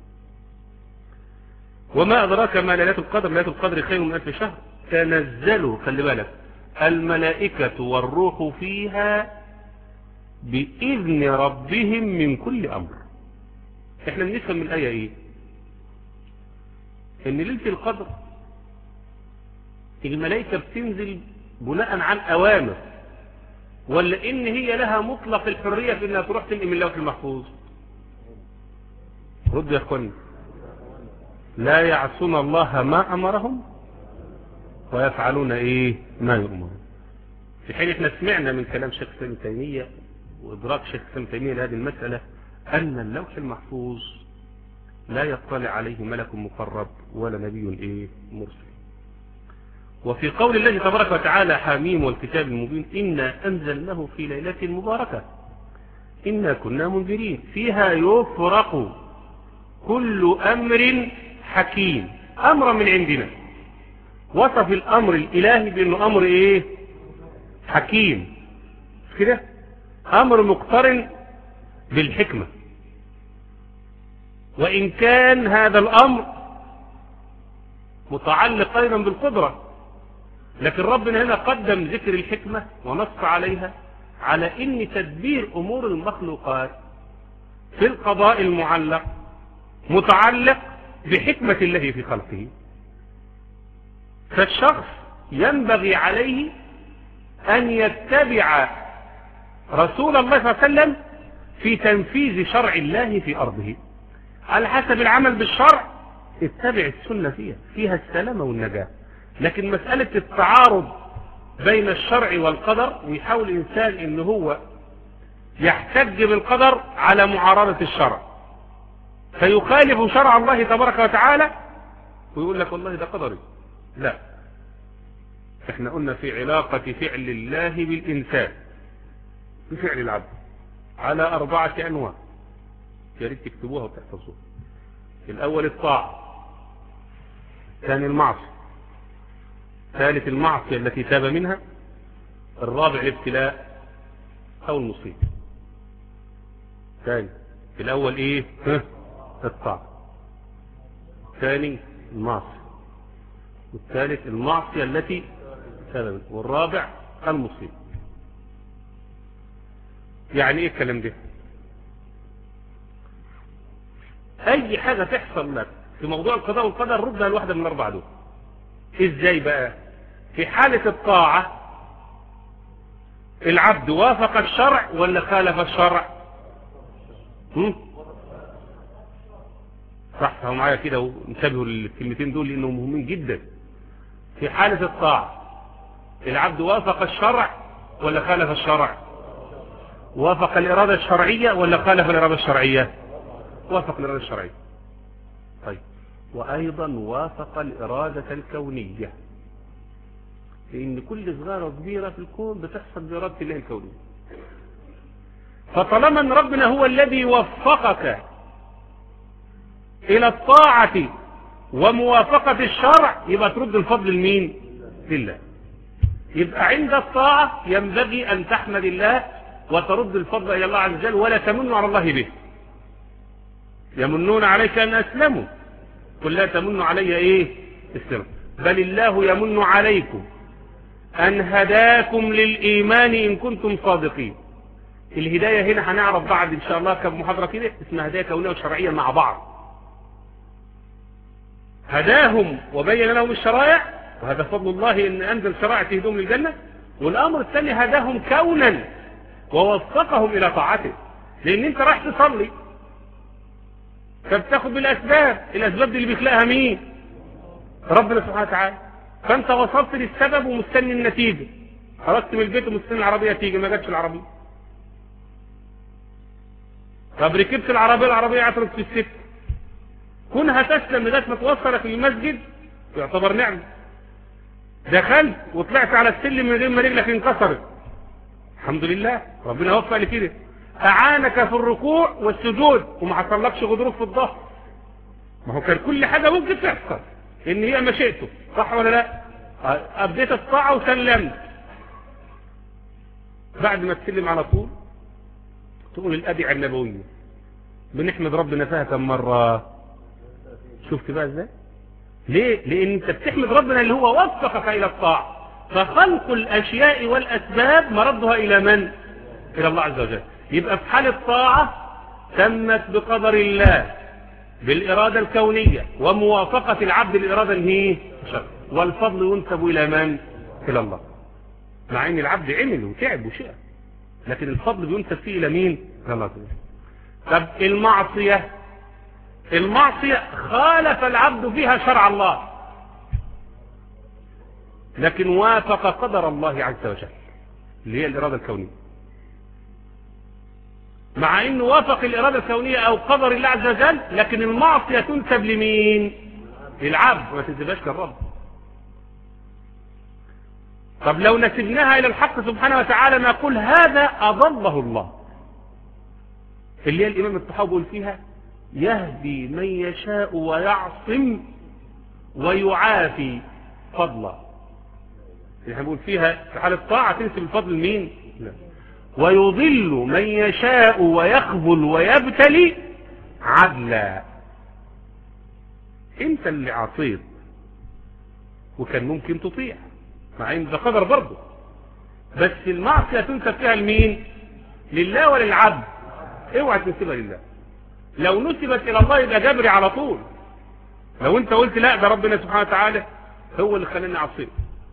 وما أدراك ما ليلة القدر؟ ليلة القدر خير من ألف شهر. تنزل، خلي بالك، الملائكة والروح فيها بإذن ربهم من كل أمر. احنا بنفهم من الآية ايه؟ ان ليلة القدر الملائكة بتنزل بناء عن أوامر، ولا ان هي لها مطلق الحرية في انها تروح تنقل من اللوح المحفوظ؟ رد يا اخواني. لا يعصون الله ما أمرهم ويفعلون ايه ما يؤمرون. في حين احنا سمعنا من كلام شيخ ابن تيمية وإدراك شيخ ابن تيمية لهذه المسألة أن اللوح المحفوظ لا يطلع عليه ملك مقرب ولا نبي إيه مرسل. وفي قول الله تبارك وتعالى حميم والكتاب المبين إنا أنزلناه في ليلة مباركة إنا كنا منذرين فيها يفرق كل أمر حكيم. أمر من عندنا، وصف الأمر الإلهي بأنه أمر إيه حكيم كده، أمر مقترن بالحكمة. وإن كان هذا الأمر متعلق أيضا بالقدرة، لكن ربنا هنا قدم ذكر الحكمة ونص عليها على إن تدبير أمور المخلوقات في القضاء المعلق متعلق بحكمة الله في خلقه. فالشخص ينبغي عليه أن يتبع رسول الله صلى الله عليه وسلم في تنفيذ شرع الله في أرضه على حسب العمل بالشرع. اتبع السنة فيها فيها السلامة والنجاة. لكن مسألة التعارض بين الشرع والقدر، ويحاول الإنسان إن هو يحتج بالقدر على معارضة الشرع فيخالف شرع الله تبارك وتعالى ويقول لك والله ده قدري. لا، احنا قلنا في علاقة فعل الله بالإنسان بفعل العبد على أربعة أنواع، يا ريت تكتبوها وتحفظوها. الأول الطاعة، ثاني المعصية، ثالث المعصية التي تاب منها، الرابع الابتلاء أو المصيبة. ثاني الأول إيه؟ الطاعة، ثاني المعصية، والثالث المعصية التي تاب منها، والرابع المصيبة. يعني ايه الكلام ده؟ اي حاجة تحصل لك في موضوع القضاء والقدر ردها الواحدة من الاربعة دول. ازاي بقى؟ في حالة الطاعة العبد وافق الشرع ولا خالف الشرع؟ هم؟ صح، فهو معايا كده وانتبهوا للكلمتين دول لانهم مهمين جدا. في حالة الطاعة العبد وافق الشرع ولا خالف الشرع؟ وافق الإرادة الشرعية ولا خالف الإرادة الشرعية؟ وافق الإرادة الشرعية. طيب، وأيضا وافق الإرادة الكونية، لأن كل صغيرة وكبيرة في الكون بتحصل بإرادة الله الكونية. فطالما أن ربنا هو الذي وفقك إلى الطاعة وموافقة الشرع، يبقى ترد الفضل لمين؟ لله. يبقى عند الطاعة ينبغي أن تحمد الله وترد الفضل إلى الله عز وجل، ولا تمن على الله به. يمنون عليك أن أسلموا، قل لا تمنوا علي إيه اسلموا، بل الله يمن عليكم أن هداكم للإيمان إن كنتم صادقين. الهداية هنا هنعرف بعد إن شاء الله كم محاضرة كده اسمها هداية كونية وشرعية مع بعض. هداهم وبين لهم الشرائع، وهذا فضل الله إن أنزل شرائع تهدهم للجنة. والأمر الثاني هداهم كونا ووفقهم إلى طاعته. لان انت رايح تصلي فبتاخد بالاسباب، الاسباب دي اللي بيخلقها مين؟ ربنا سبحانه وتعالى. فانت وصلت للسبب ومستني النتيجه، خرجت من البيت ومستني العربيه تيجي، ما جاتش العربيه. طب ركبت العربيه، العربيه عطلت في السكه، كونها تسلم لغايه ما توصلك للمسجد يعتبر نعمه. دخلت وطلعت على السلم من غير ما رجلك انكسرت، الحمد لله، ربنا وفق لكده. اعانك في الركوع والسجود وما حصلكش غضروف في الظهر، ما هو كان كل حاجه ممكن تحصل ان هي مشيئته، صح ولا لا؟ ابديت الطاعه وسلمت، بعد ما تسلم على طول تقول الادعية النبويه، بنحمد ربنا فيها كم مره؟ شفت بقى ازاي؟ ليه؟ لان انت بتحمد ربنا اللي هو وفقك الى الطاعه. فخلق الاشياء والاسباب مردها الى من؟ الى الله عز وجل. يبقى في حال الطاعه تمت بقدر الله بالاراده الكونيه وموافقه العبد للاراده الهي، والفضل ينسب الى من؟ الى الله. مع ان العبد عمل وتعب وشاء، لكن الفضل بينسب فيه الى مين؟ الى الله عز وجل. طب المعصيه، المعصيه خالف العبد فيها شرع الله، لكن وافق قدر الله عز وجل اللي هي الاراده الكونيه. مع انه وافق الاراده الكونيه او قدر الله عز وجل، لكن المعصيه تنسب لمين؟ للعبد، ما تنسبهاش للرب. طب لو نسبناها الى الحق سبحانه وتعالى نقول هذا اضله الله، اللي هي الامام الطحاوي بيقول فيها يهدي من يشاء ويعصم ويعافي فضلا. احنا بنقول فيها في حال الطاعه تنسب الفضل لمين؟ لا. ويضل من يشاء ويخذل ويبتلي عدلا. انت اللي عصيت وكان ممكن تطيع، مع ان ده قدر برضه، بس المعصيه تنسب فيها لمين؟ لله وللعبد. اوعى تنسبها لله. لو نسبت الى الله يبقى جبري على طول. لو انت قلت لا ده ربنا سبحانه وتعالى هو اللي خلاني عصيت،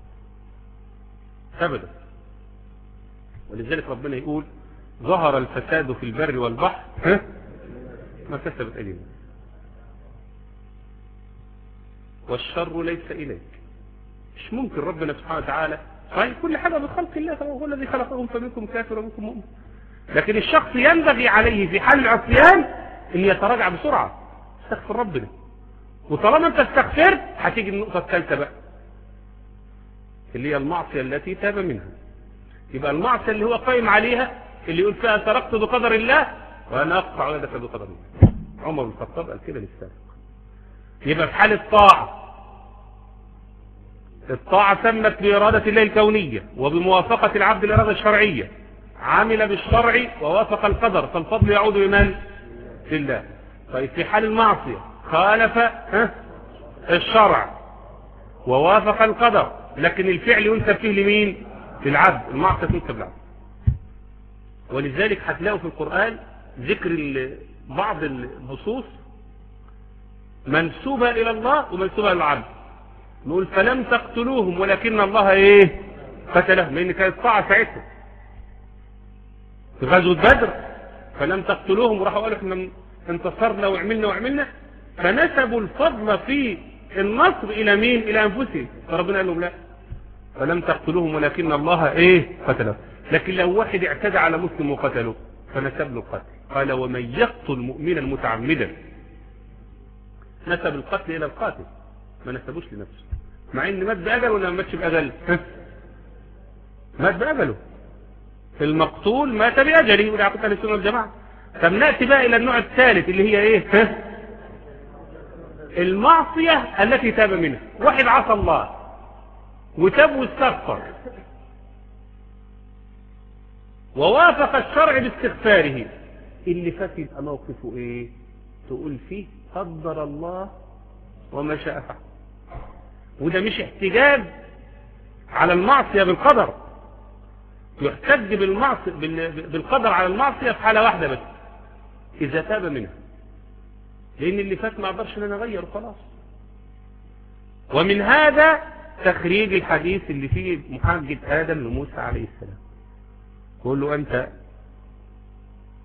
ابدا. ولذلك ربنا يقول ظهر الفساد في البر والبحر ها ما كسبت ايدينا والشر ليس اليك. مش ممكن ربنا سبحانه وتعالى صحيح كل حاجه بخلق الله، هو الذي خلقهم فمنكم كافر ومنكم مؤمن، لكن الشخص ينبغي عليه في حال العصيان ان يتراجع بسرعه، استغفر ربنا. وطالما انت استغفرت هتيجي النقطه الثالثه بقى اللي هي المعصيه التي تاب منها. يبقى المعصيه اللي هو قائم عليها اللي يقول فيها سرقت بقدر الله وانا اقطع يدك بقدر الله. عمر بن الخطاب قال كده للسارق. يبقى في حال الطاعه، الطاعه تمت باراده الله الكونيه وبموافقه العبد الاراده الشرعيه، عمل بالشرع ووافق القدر، فالفضل يعود لمن؟ لله. طيب في حال المعصيه خالف ها الشرع ووافق القدر، لكن الفعل ينسب فيه لمين؟ للعبد. المعصيه تنسب للعبد. ولذلك هتلاقوا في القرآن ذكر بعض النصوص منسوبة إلى الله ومنسوبة للعبد. نقول فلم تقتلوهم ولكن الله ايه قتلهم، لأن كانت طاعة ساعتها في غزوة بدر. فلم تقتلوهم وراحوا قالوا احنا انتصرنا وعملنا وعملنا، فنسبوا الفضل في النصر إلى مين؟ إلى أنفسهم. فربنا قال لهم لا، فلم تقتلوهم ولكن الله ايه قتلهم. لكن لو واحد اعتدى على مسلم وقتله فنسب له القتل. قال ومن يقتل مؤمنا متعمدا، نسب القتل الى القاتل، ما نسبوش لنفسه، مع ان مات باجل ولا ما ماتش باجل؟ مات باجله. المقتول مات باجله ولا عقيده السنه والجماعه. طب ناتي بقى الى النوع الثالث اللي هي ايه؟ المعصيه التي تاب منها. واحد عصى الله وتاب واستغفر ووافق الشرع باستغفاره، اللي فات يبقى موقفه ايه؟ تقول فيه قدر الله وما شاء فعل. وده مش احتجاج على المعصيه بالقدر، يحتج بالمعصيه بالقدر على المعصيه في حاله واحده بس، اذا تاب منها، لان اللي فات ما اقدرش ان انا اغيره خلاص. ومن هذا تخريج الحديث اللي فيه محاجة ادم لموسى عليه السلام، يقول له انت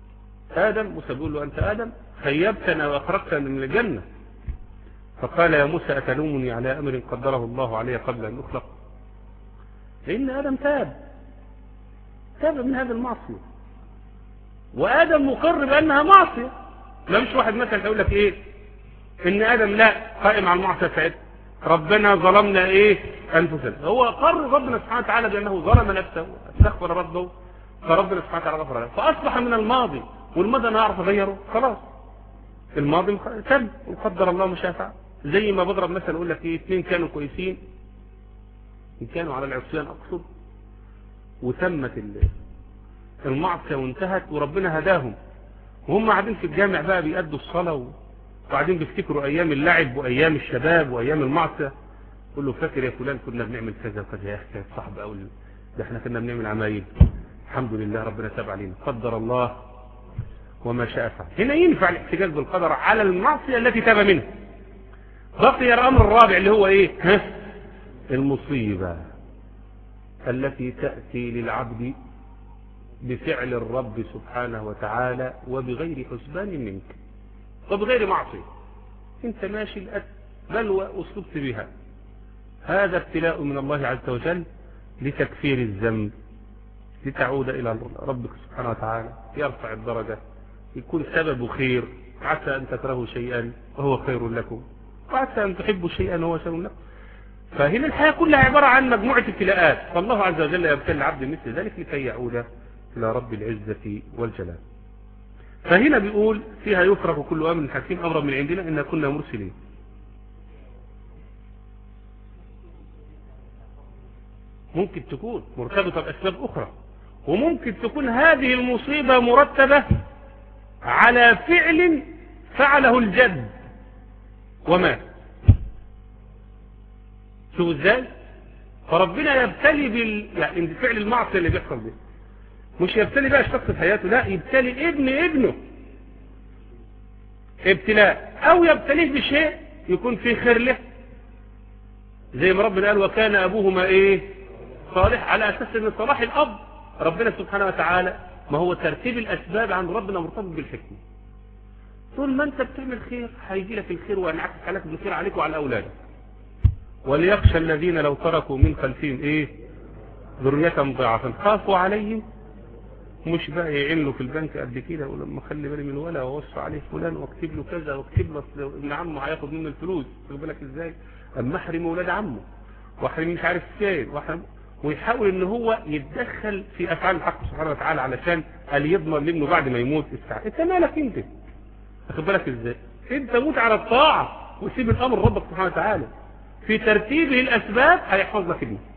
آدم. موسى بيقول له أنت آدم خيبتنا وأخرجتنا من الجنة. فقال يا موسى أتلومني على أمر قدره الله علي قبل أن أخلق؟ لأن آدم تاب تاب من هذا المعصية، وآدم مقر بأنها معصية. لا مش واحد مثلا يقول لك إيه إن آدم لا قائم على المعصية ساعتها ربنا ظلمنا إيه أنفسنا. هو قر ربنا سبحانه وتعالى بأنه ظلم نفسه استغفر ربه فربنا سبحانه وتعالى غفر له، فأصبح من الماضي، والماضي أنا أعرف أغيره خلاص، الماضي تم وقدر الله ما شاء فعل. زي ما بضرب مثلا أقول لك إيه اثنين كانوا كويسين إن كانوا على العصيان أقصد، وتمت المعصية وانتهت وربنا هداهم، وهم قاعدين في الجامع بقى بيأدوا الصلاة وقاعدين بيفتكروا أيام اللعب وأيام الشباب وأيام المعصية. قل له فاكر يا فلان كنا بنعمل كذا وكذا، يا أخي صاحب أقول ده احنا كنا بنعمل عمايل، الحمد لله ربنا تاب علينا قدر الله وما شاء فعل. هنا ينفع الاحتجاج بالقدر على المعصية التي تاب منها. بقي الأمر الرابع اللي هو إيه؟ ها؟ المصيبة التي تأتي للعبد بفعل الرب سبحانه وتعالى وبغير حسبان منك وبغير معصية. انت ماشي الأت بلوى أصبت بها، هذا ابتلاء من الله عز وجل لتكفير الذنب، لتعود إلى ربك سبحانه وتعالى، يرفع الدرجة، يكون سبب خير. عسى أن تكرهوا شيئا وهو خير لكم، وعسى أن تحبوا شيئا وهو شر لكم. فهنا الحياة كلها عبارة عن مجموعة ابتلاءات، فالله عز وجل يبتلي العبد مثل ذلك لكي يعود إلى رب العزة والجلال. فهنا بيقول فيها يفرق كل أمر حكيم أمرا من عندنا إن كنا مرسلين. ممكن تكون مرتبطة بأسباب أخرى، وممكن تكون هذه المصيبة مرتبة على فعل فعله الجد ومات. شوف ازاي فربنا يبتلي بال يعني فعل المعصية اللي بيحصل ده، مش يبتلي بقى شخص في حياته، لا يبتلي ابن ابنه ابتلاء، او يبتليه بشيء يكون فيه خير له، زي ما ربنا قال وكان ابوهما ايه صالح، على اساس ان صلاح الاب ربنا سبحانه وتعالى ما هو ترتيب الاسباب عند ربنا مرتبط بالحكمه. طول ما انت بتعمل خير هيجي لك الخير وينعكس عليك بالخير عليك وعلى اولادك. وليخشى الذين لو تركوا من خلفهم ايه ذرية ضعفا خافوا عليهم، مش بقى يعين له في البنك قد كده يقول لما خلي بالي من ولا واوصى عليه فلان واكتب له كذا واكتب له ابن عمه هياخد منه الفلوس، خد بالك ازاي، اما احرم اولاد عمه واحرم مش عارف فين واحرم، ويحاول ان هو يتدخل في افعال الحق سبحانه وتعالى علشان قال يضمن منه بعد ما يموت الساعه. انت مالك انت، خد بالك ازاي، انت موت على الطاعه وسيب الامر ربك سبحانه وتعالى في ترتيبه الاسباب هيحفظ لك ابنك.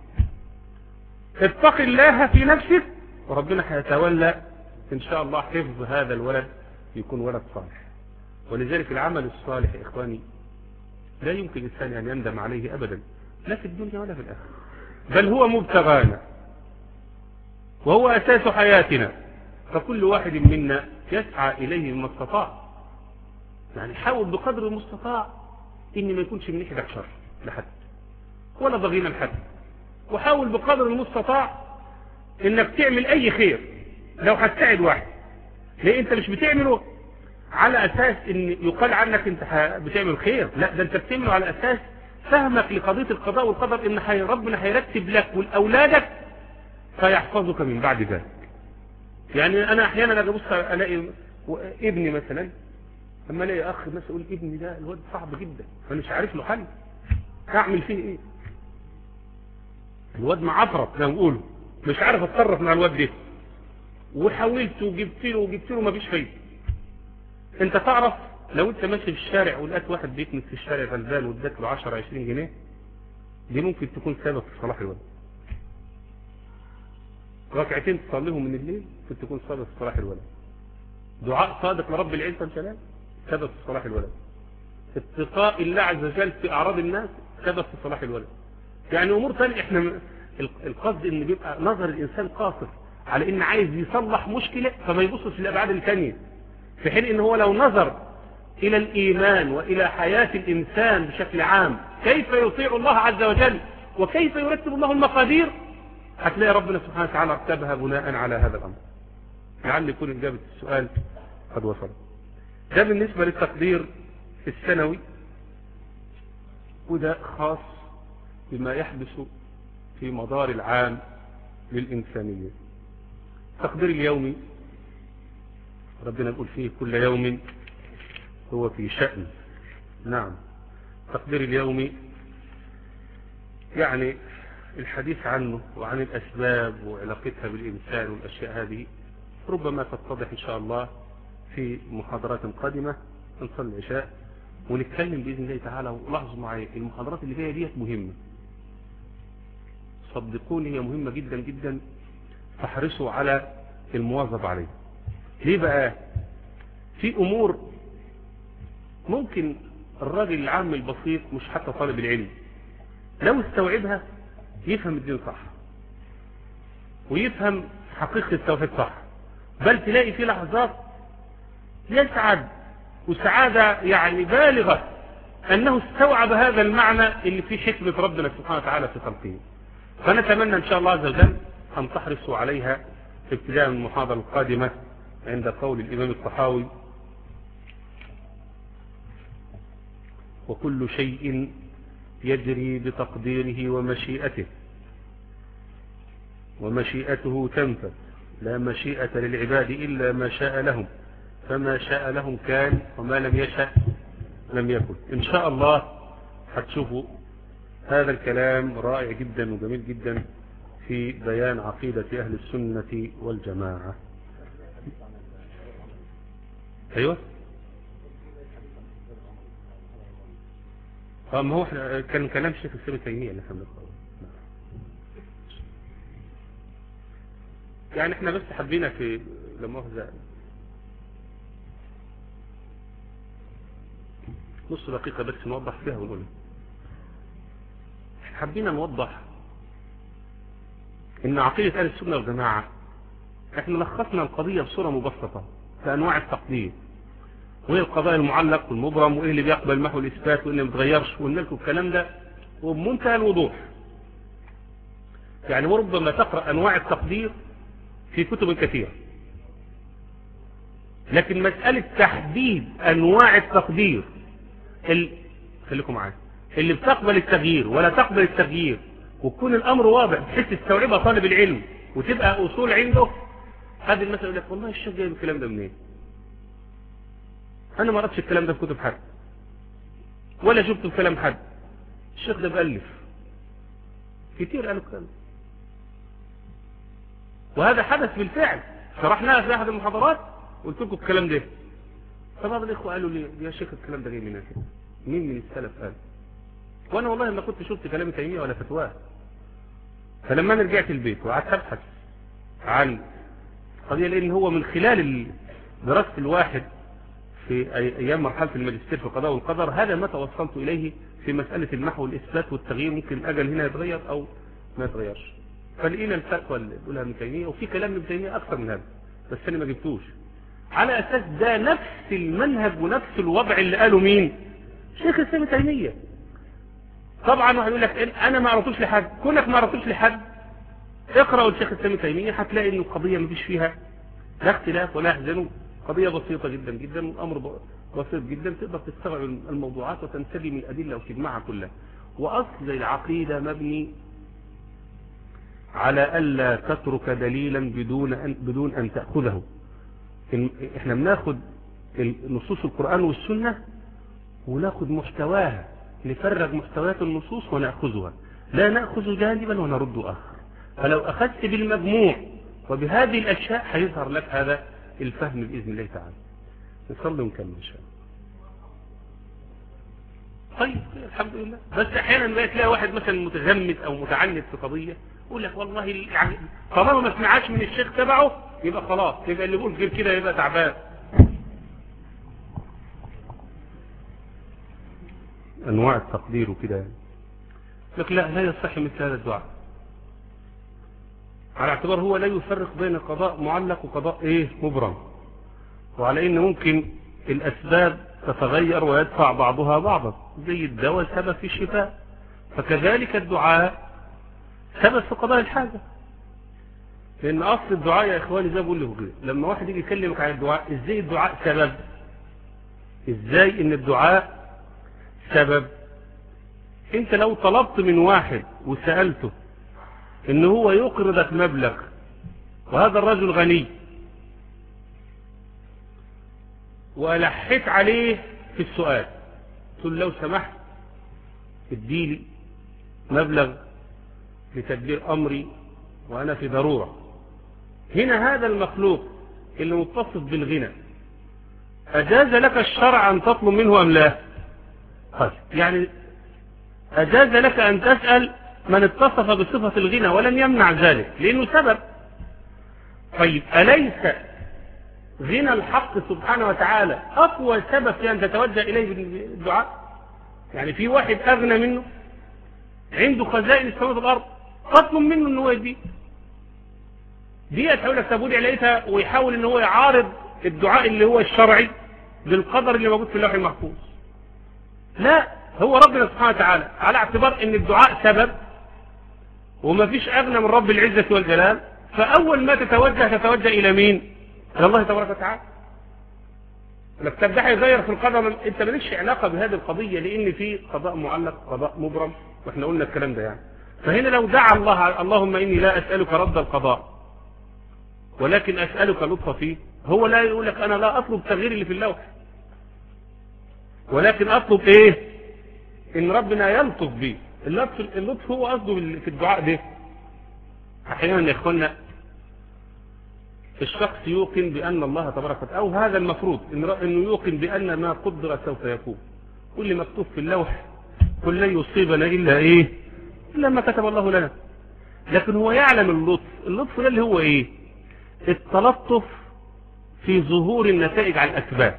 اتق الله في نفسك وربنا هيتولى ان شاء الله حفظ هذا الولد يكون ولد صالح. ولذلك العمل الصالح يا اخواني لا يمكن الانسان ان يندم عليه ابدا، لا في الدنيا ولا في الاخره، بل هو مبتغانا وهو اساس حياتنا، فكل واحد منا يسعى اليه ما استطاع. يعني حاول بقدر المستطاع ان ما يكونش من ناحيتك شر لحد ولا ضغينا لحد، وحاول بقدر المستطاع انك تعمل اي خير لو هتساعد واحد، ليه انت مش بتعمله على اساس ان يقال عنك انت بتعمل خير، لا ده انت بتعمله على اساس فهمك لقضية القضاء والقدر ان حي ربنا هيرتب لك ولأولادك فيحفظك من بعد ذلك. يعني انا احيانا اجي ابص الاقي ابني مثلا، اما الاقي اخ مثلا يقول ابني ده الواد صعب جدا انا مش عارف له حل، اعمل فيه ايه؟ الواد معفرط زي ما بيقولوا، مش عارف اتصرف مع الواد ده، وحاولت وجبت له وجبت له مفيش فايده. انت تعرف لو انت ماشي في الشارع ولقيت واحد بيكنس في الشارع غلبان واداك له عشرة عشرين جنيه، دي ممكن تكون سبب في صلاح الولد. ركعتين تصليهم من الليل ممكن تكون سبب في صلاح الولد. دعاء صادق لرب العزة والجلال سبب في صلاح الولد. اتقاء الله عز وجل في اعراض الناس سبب في صلاح الولد. يعني امور ثانيه احنا القصد ان بيبقى نظر الانسان قاصر على ان عايز يصلح مشكله فما يبصش للابعاد الثانيه، في حين ان هو لو نظر الى الايمان والى حياه الانسان بشكل عام كيف يطيع الله عز وجل وكيف يرتب الله المقادير، هتلاقي ربنا سبحانه وتعالى ارتبها بناء على هذا الامر. لعل يكون اجابه السؤال قد وصل. ده بالنسبة للتقدير السنوي، وده خاص بما يحدث في مدار العام للإنسانية. التقدير اليومي ربنا يقول فيه كل يوم هو في شأن. نعم، التقدير اليومي يعني الحديث عنه وعن الأسباب وعلاقتها بالإنسان والأشياء هذه ربما تتضح إن شاء الله في محاضرات قادمة. نصلي العشاء ونتكلم بإذن الله تعالى. ولاحظوا معي المحاضرات اللي جايه ديت مهمة، صدقوني هي مهمة جدا جدا، فاحرصوا على المواظبة عليها. ليه بقى؟ في أمور ممكن الراجل العام البسيط مش حتى طالب العلم لو استوعبها يفهم الدين صح ويفهم حقيقة التوحيد صح، بل تلاقي في لحظات يسعد وسعادة يعني بالغة أنه استوعب هذا المعنى اللي فيه حكمة ربنا سبحانه وتعالى في خلقه. فنتمنى إن شاء الله عز وجل أن تحرصوا عليها في ابتداء من المحاضرة القادمة عند قول الإمام الطحاوي: وكل شيء يجري بتقديره ومشيئته، ومشيئته تنفذ، لا مشيئة للعباد إلا ما شاء لهم، فما شاء لهم كان وما لم يشاء لم يكن. إن شاء الله هتشوفوا هذا الكلام رائع جدا وجميل جدا في بيان عقيدة أهل السنة والجماعة. أيوة، ما هو كان كلام شيخ الإسلام ابن تيمية اللي احنا يعني احنا بس حبينا في لما أخذ نص دقيقة بس نوضح فيها ونقول حبينا نوضح ان عقيدة اهل السنة والجماعة احنا لخصنا القضية بصورة مبسطة لانواع التقدير، وهي القضاء المعلق والمبرم، وايه اللي بيقبل محو الاثبات وايه اللي ما بيتغيرش، وقلنا لكم الكلام ده وبمنتهى الوضوح. يعني وربما تقرأ انواع التقدير في كتب كثيرة، لكن مسألة تحديد انواع التقدير اللي خليكم معايا اللي بتقبل التغيير ولا تقبل التغيير ويكون الامر واضح بحيث تستوعبها طالب العلم وتبقى اصول عنده، هذه المسألة يقول لك والله الشيخ جايب الكلام ده منين؟ انا ما قرأتش الكلام ده في كتب حد ولا شفته في كلام حد، الشيخ ده بألف كتير قالوا الكلام، وهذا حدث بالفعل شرحناها في احد المحاضرات قلت لكم الكلام ده. فبعض الاخوه قالوا لي يا شيخ الكلام ده جاي منين؟ مين من السلف قال؟ وانا والله ما كنت شفت كلام تيمية ولا فتواه. فلما انا رجعت البيت وقعدت ابحث عن قضيه، لان هو من خلال دراسه الواحد في ايام مرحله الماجستير في القضاء والقدر هذا ما توصلت اليه في مساله المحو والاثبات والتغيير، ممكن الاجل هنا يتغير او ما يتغيرش. فلقينا الفتوى اللي بيقولها ابن تيميه وفي كلام ابن تيميه اكثر من هذا، بس انا ما جبتوش على اساس ده نفس المنهج ونفس الوضع اللي قاله مين؟ شيخ الاسلام ابن تيميه. طبعا واحد يقول لك انا ما قرأتوش لحد، كونك ما قرأتوش لحد اقرأوا الشيخ الاسلام ابن تيميه هتلاقي ان القضيه ما فيش فيها لا اختلاف ولا احزان، قضيه بسيطه جدا جدا والامر بسيط جدا، تقدر تستوعب الموضوعات وتنسجم الادله وتجمعها كلها. واصل العقيده مبني على الا تترك دليلا بدون ان بدون ان تاخذه. احنا بناخد نصوص القران والسنه وناخد محتواها، نفرغ محتويات النصوص ونأخذها، لا نأخذ جانبا ونرد آخر. فلو أخذت بالمجموع وبهذه الأشياء هيظهر لك هذا الفهم بإذن الله تعالى. نصلي ونكمل إن شاء الله. طيب الحمد لله. بس أحيانا بقى تلاقي واحد مثلا متغمد أو متعنت في قضية يقول لك والله يعني طالما ما سمعش من الشيخ تبعه يبقى خلاص، يبقى اللي يقول غير كده يبقى تعبان. انواع التقدير وكده يعني. لكن لا لا يصح مثل هذا الدعاء على اعتبار هو لا يفرق بين قضاء معلق وقضاء ايه مبرم، وعلى ان ممكن الاسباب تتغير ويدفع بعضها بعضا، زي الدواء سبب في الشفاء، فكذلك الدعاء سبب في قضاء الحاجة. لأن أصل الدعاء يا إخواني زي ما بقول له كده، لما واحد يجي يكلمك عن الدعاء، إزاي الدعاء سبب؟ إزاي إن الدعاء سبب؟ أنت لو طلبت من واحد وسألته إن هو يقرضك مبلغ، وهذا الرجل غني، وألحيت عليه في السؤال، قلت له لو سمحت اديلي مبلغ لتدبير أمري وأنا في ضرورة. هنا هذا المخلوق اللي متصف بالغنى أجاز لك الشرع أن تطلب منه أم لا؟ يعني أجاز لك أن تسأل من اتصف بصفة الغنى ولم يمنع ذلك لأنه سبب. طيب أليس غنى الحق سبحانه وتعالى أقوى سبب في أن تتوجه إليه بالدعاء؟ يعني في واحد أغنى منه عنده خزائن السماوات والأرض، تطلب منه أنه يدي دي تقول لك تبودي عليها، ويحاول أنه يعارض الدعاء اللي هو الشرعي بالقدر اللي موجود في اللوح المحفوظ. لا، هو ربنا سبحانه وتعالى على اعتبار أن الدعاء سبب وما فيش أغنى من رب العزة والجلال، فأول ما تتوجه تتوجه إلى مين؟ إلى الله تبارك وتعالى. لك تبدأ يغير في القدر، انت مالكش علاقة بهذه القضية، لان في قضاء معلق قضاء مبرم، واحنا قلنا الكلام ده يعني. فهنا لو دعا الله اللهم اني لا اسألك رد القضاء ولكن اسألك لطف فيه، هو لا يقول لك انا لا اطلب تغيير اللي في اللوح، ولكن اطلب ايه؟ ان ربنا يلطف بيه. اللطف, اللطف هو قصده في الدعاء ده. احيانا يا اخوانا الشخص يوقن بأن الله تبارك وتعالى، أو هذا المفروض إنه يوقن بأن ما قدر سوف يكون، كل مكتوب في اللوح كل لن يصيبنا إلا إيه؟ إلا ما كتب الله لنا. لكن هو يعلم اللطف، اللطف ده اللي هو إيه؟ التلطف في ظهور النتائج على الأسباب.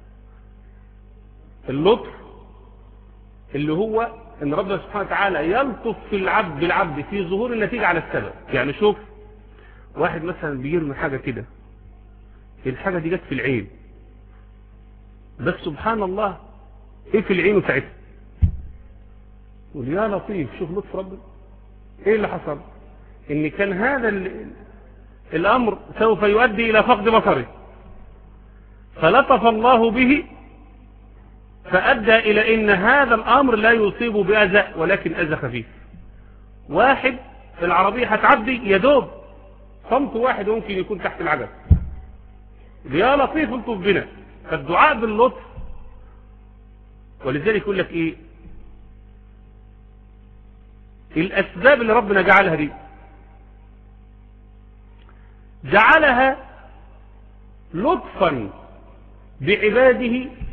اللطف اللي هو إن ربنا سبحانه وتعالى يلطف في العبد بالعبد في ظهور النتيجة على السبب. يعني شوف واحد مثلا بيرمي حاجة كده، الحاجة دي جت في العين، بس سبحان الله ايه في العين ساعتها؟ يقول يا لطيف، شوف لطف ربنا. ايه اللي حصل؟ ان كان هذا الامر سوف يؤدي الى فقد بصره، فلطف الله به فادى الى ان هذا الامر لا يصيب باذى ولكن اذى خفيف. واحد العربية هتعدي يدوب صمت واحد ممكن يكون تحت العجل، يا لطيف الطف بنا. فالدعاء باللطف، ولذلك يقول لك ايه؟ الاسباب اللي ربنا جعلها دي جعلها لطفا بعباده